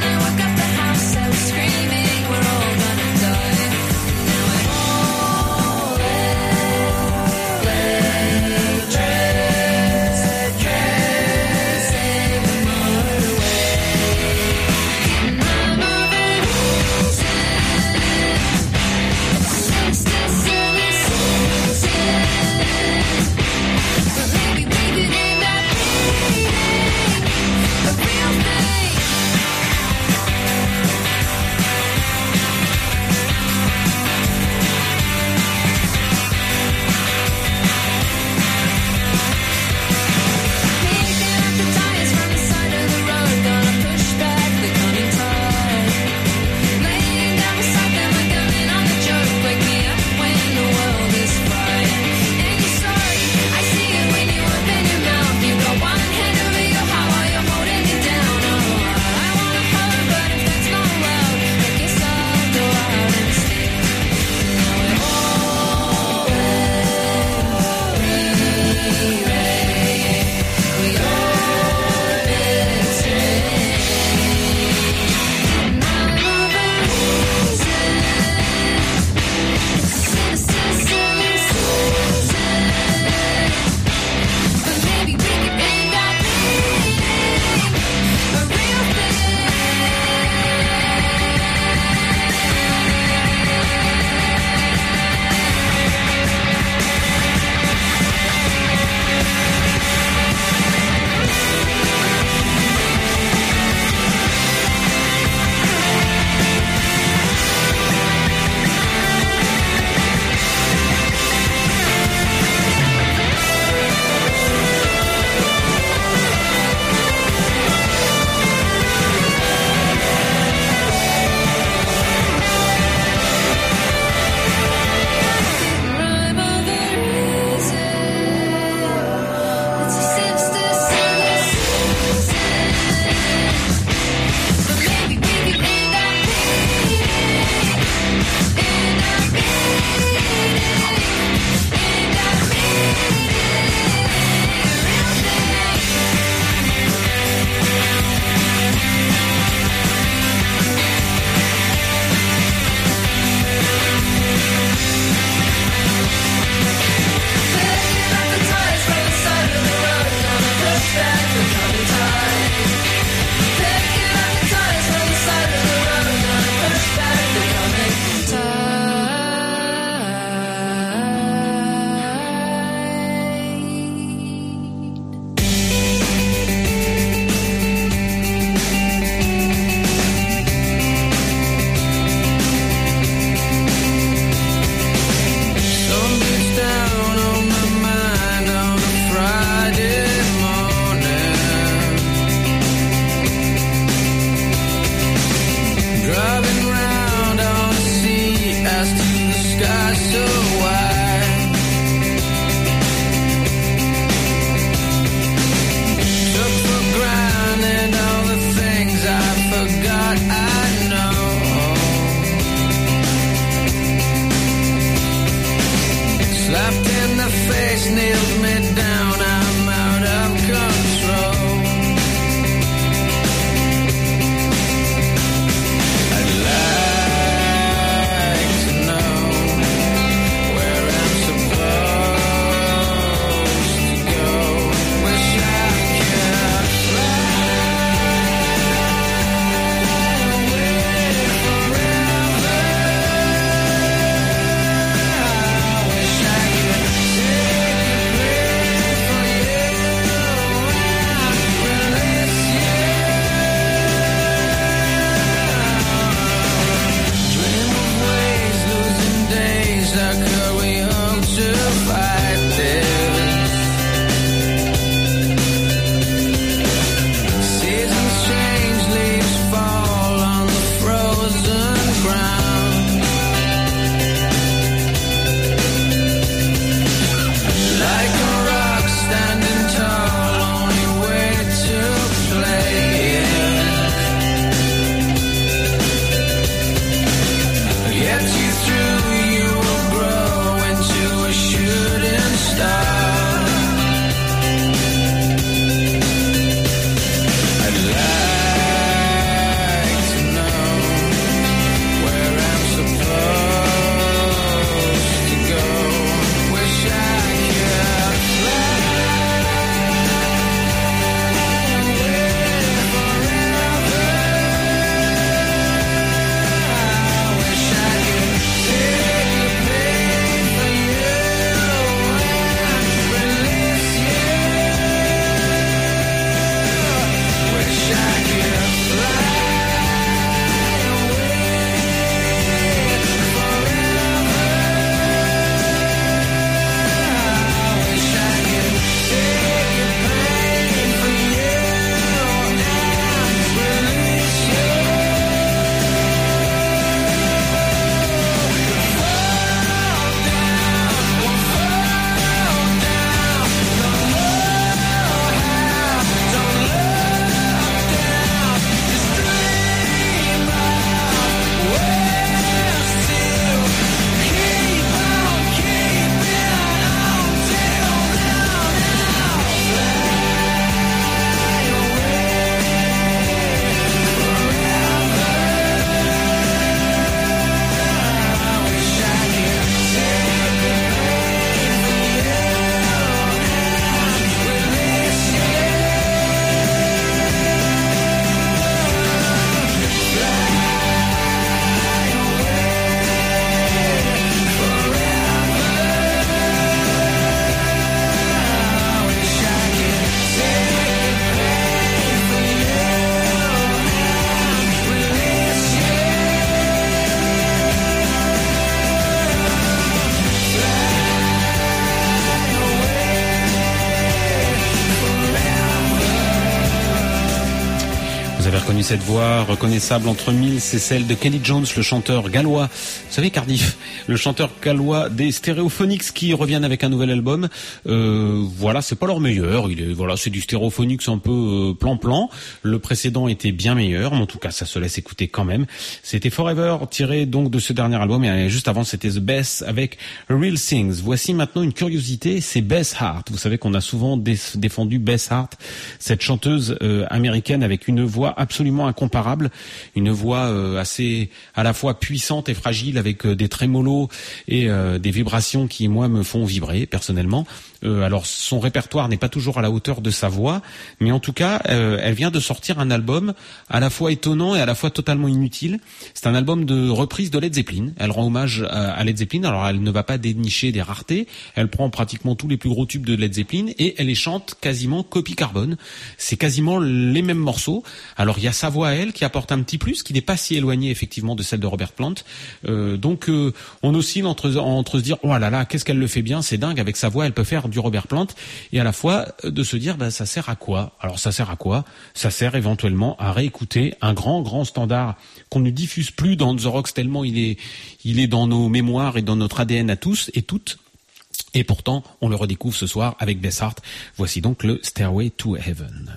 reconnu cette voix, reconnaissable entre mille, c'est celle de Kenny Jones, le chanteur gallois. Vous savez, Cardiff, le chanteur gallois des Stereophonics qui reviennent avec un nouvel album. Euh, voilà, c'est pas leur meilleur. Il est, voilà, c'est du Stereophonics un peu euh, plan-plan. Le précédent était bien meilleur, mais en tout cas, ça se laisse écouter quand même. C'était Forever, tiré donc de ce dernier album. Et juste avant, c'était The Best avec Real Things. Voici maintenant une curiosité, c'est Beth Hart. Vous savez qu'on a souvent dé- défendu Beth Hart, cette chanteuse euh, américaine avec une voix absolument incomparable, une voix euh, assez à la fois puissante et fragile, avec euh, des trémolos et euh, des vibrations qui moi me font vibrer personnellement. Euh, alors son répertoire n'est pas toujours à la hauteur de sa voix, mais en tout cas euh, elle vient de sortir un album à la fois étonnant et à la fois totalement inutile. C'est un album de reprise de Led Zeppelin. Elle rend hommage à, à Led Zeppelin. Alors elle ne va pas dénicher des raretés, elle prend pratiquement tous les plus gros tubes de Led Zeppelin et elle les chante quasiment copie carbone. C'est quasiment les mêmes morceaux. Alors il y a sa voix à elle qui apporte un petit plus, qui n'est pas si éloignée effectivement de celle de Robert Plant. Euh, donc euh, on oscille entre, entre se dire oh là là, qu'est-ce qu'elle le fait bien, c'est dingue, avec sa voix elle peut faire du Robert Plant, et à la fois de se dire bah, ça sert à quoi. Alors ça sert à quoi? Ça sert éventuellement à réécouter un grand grand standard qu'on ne diffuse plus dans The Rocks tellement il est, il est dans nos mémoires et dans notre A D N à tous et toutes. Et pourtant, on le redécouvre ce soir avec Beth Hart. Voici donc le Stairway to Heaven.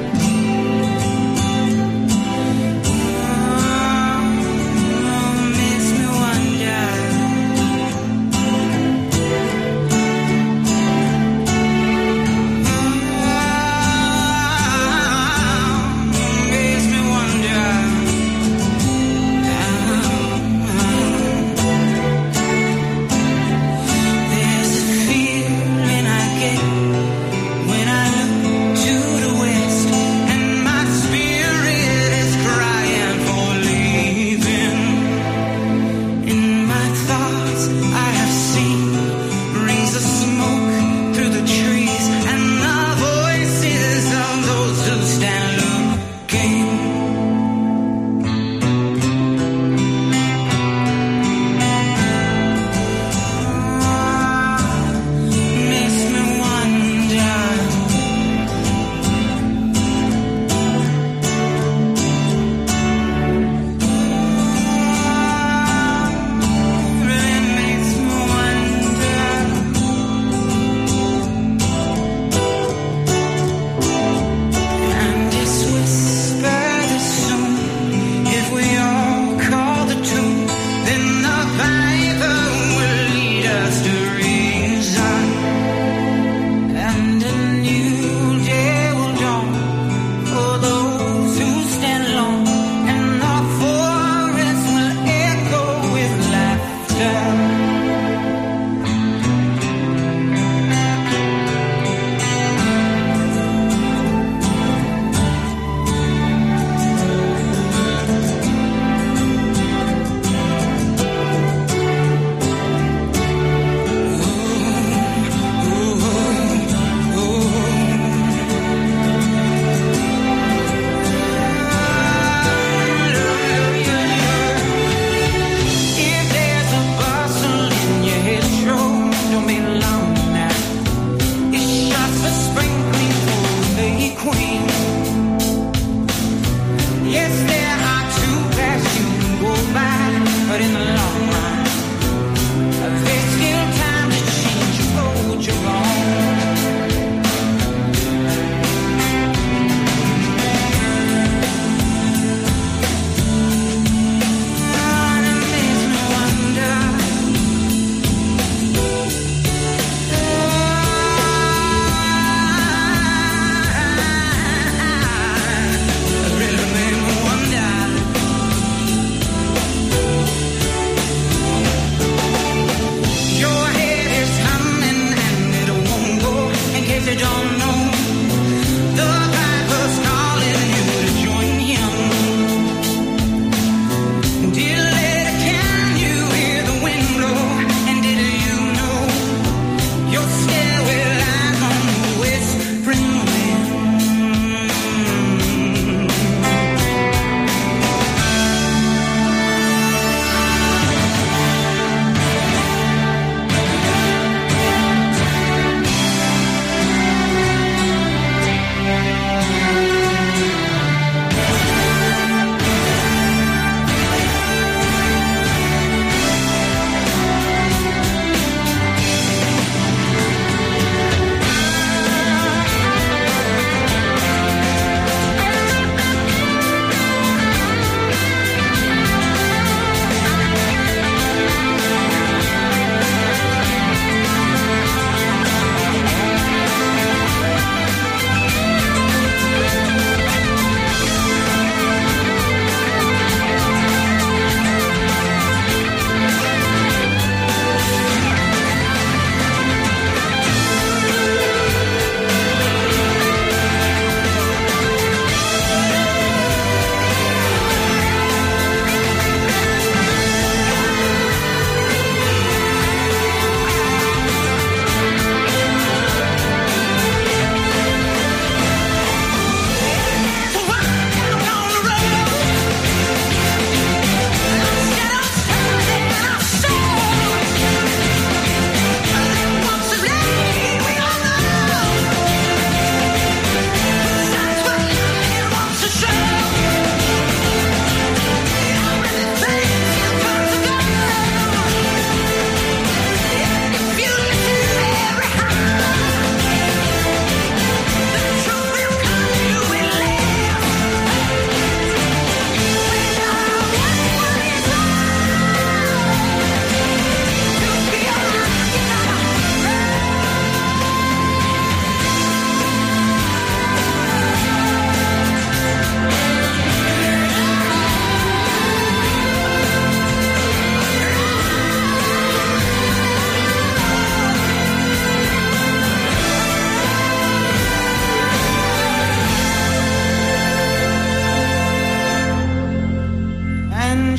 Oh,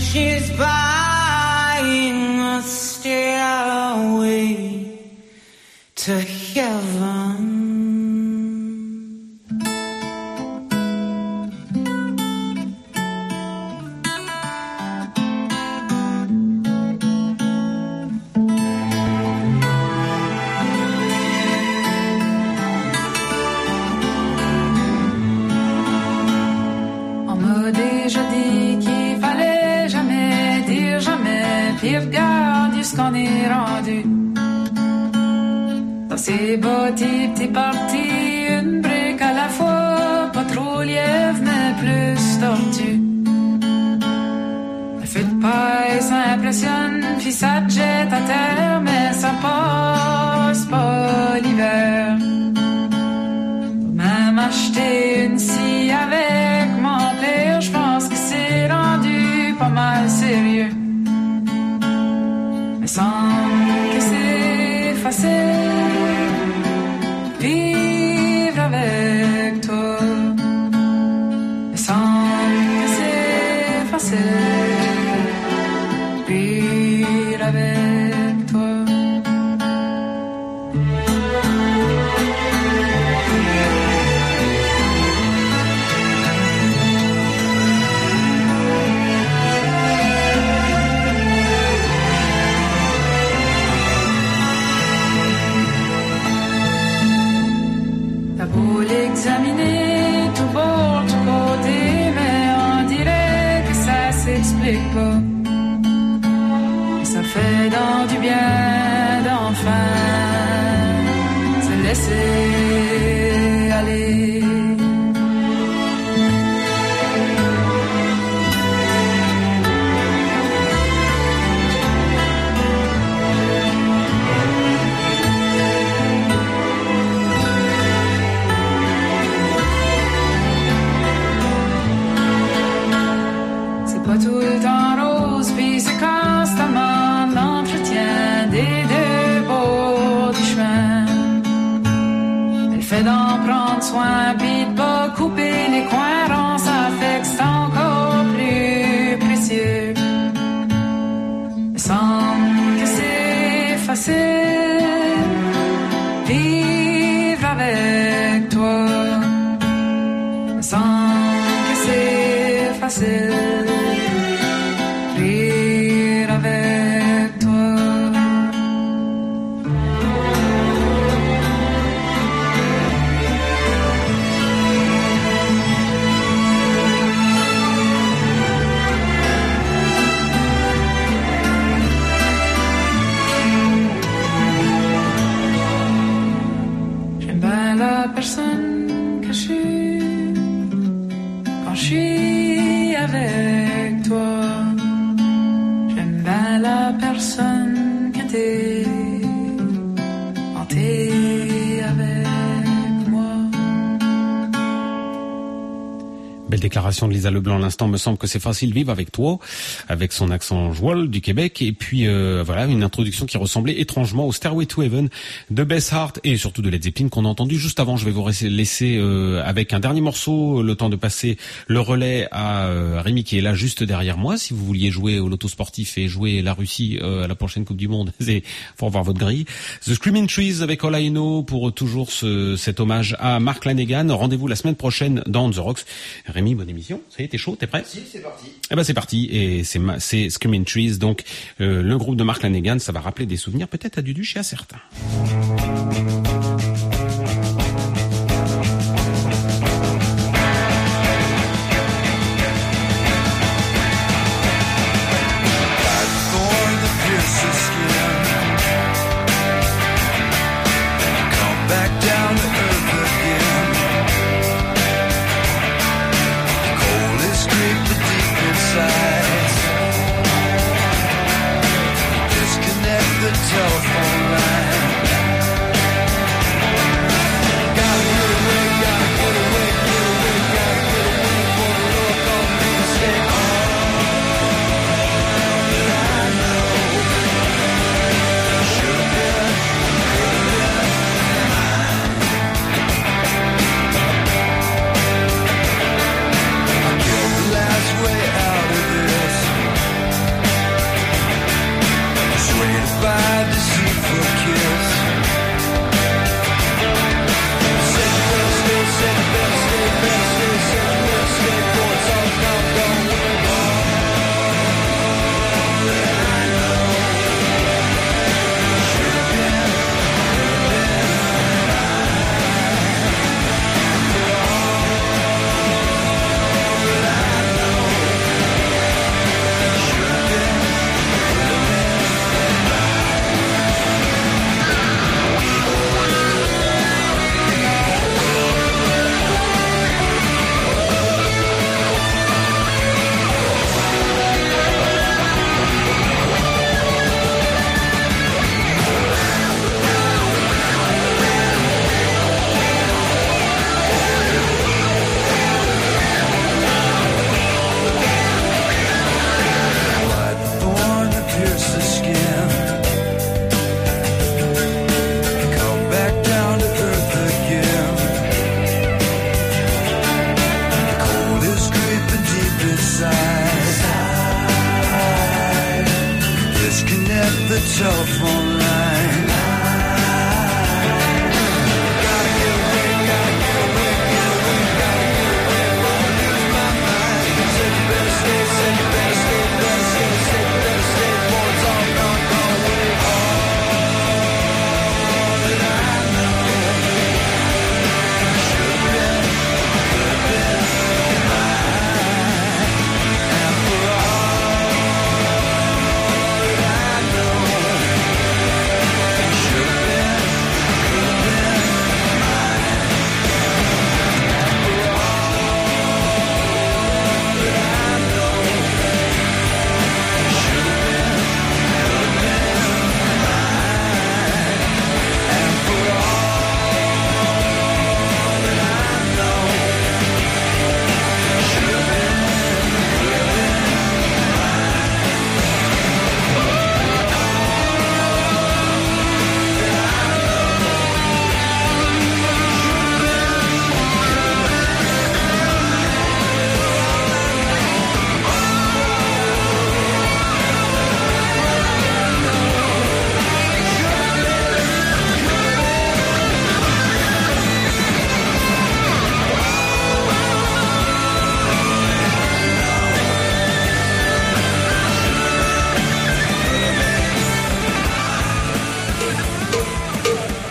she's buying a stairway to heaven. Puis regarde jusqu'on est rendu. Dans ces petits petits partis, une brique à la fois, pas trop lièvre mais plus tortue. Le feu de paille s'impressionne, puis ça te jette à terre, mais ça passe pas l'hiver. Même acheter une scie avec mon père, je pense que c'est rendu pas mal sérieux. Me semble que c'est facile vivre avec toi. Me semble que c'est facile vivre avec toi. Beau l'examiner tout bord, tout côté, mais on dirait que ça s'explique pas. Et ça fait dans du bien d'enfin se laisser aller. Pas tout le temps rose, puis c'est constamment l'entretien des deux bords du chemin. Elle fait d'en prendre soin, puis de pas couper les coins ronds, ça fait que c'est encore plus précieux. Me semble que c'est facile vivre avec toi. Me semble que c'est facile rire avec toi. J'aime bien la personne que je suis quand je suis avec toi. Ben la personne que t'es, quand t'es avec moi. Belle déclaration de Lisa Leblanc à l'instant. Me semble que c'est facile vivre avec toi, avec son accent joual du Québec. Et puis euh, voilà, une introduction qui ressemblait étrangement au Stairway to Heaven de Beth Hart et surtout de Led Zeppelin qu'on a entendu juste avant. Je vais vous laisser euh, avec un dernier morceau, le temps de passer le relais à euh, Rémi qui est là juste derrière moi. Si vous vouliez jouer au loto sportif et jouer la Russie euh, à la prochaine Coupe du Monde, c'est faut avoir votre grille. The Screaming Trees avec All I Know pour toujours ce, cet hommage à Mark Lanegan. Rendez-vous la semaine prochaine dans On The Rocks. Rémi, bonne émission. Ça y est, t'es chaud, t'es prêt? Si, c'est parti. Eh ben c'est parti et c'est c'est Screaming Trees, donc euh, le groupe de Mark Lanegan. Ça va rappeler des souvenirs peut-être à Duduche et à certains. Disconnect the telephone line. yourself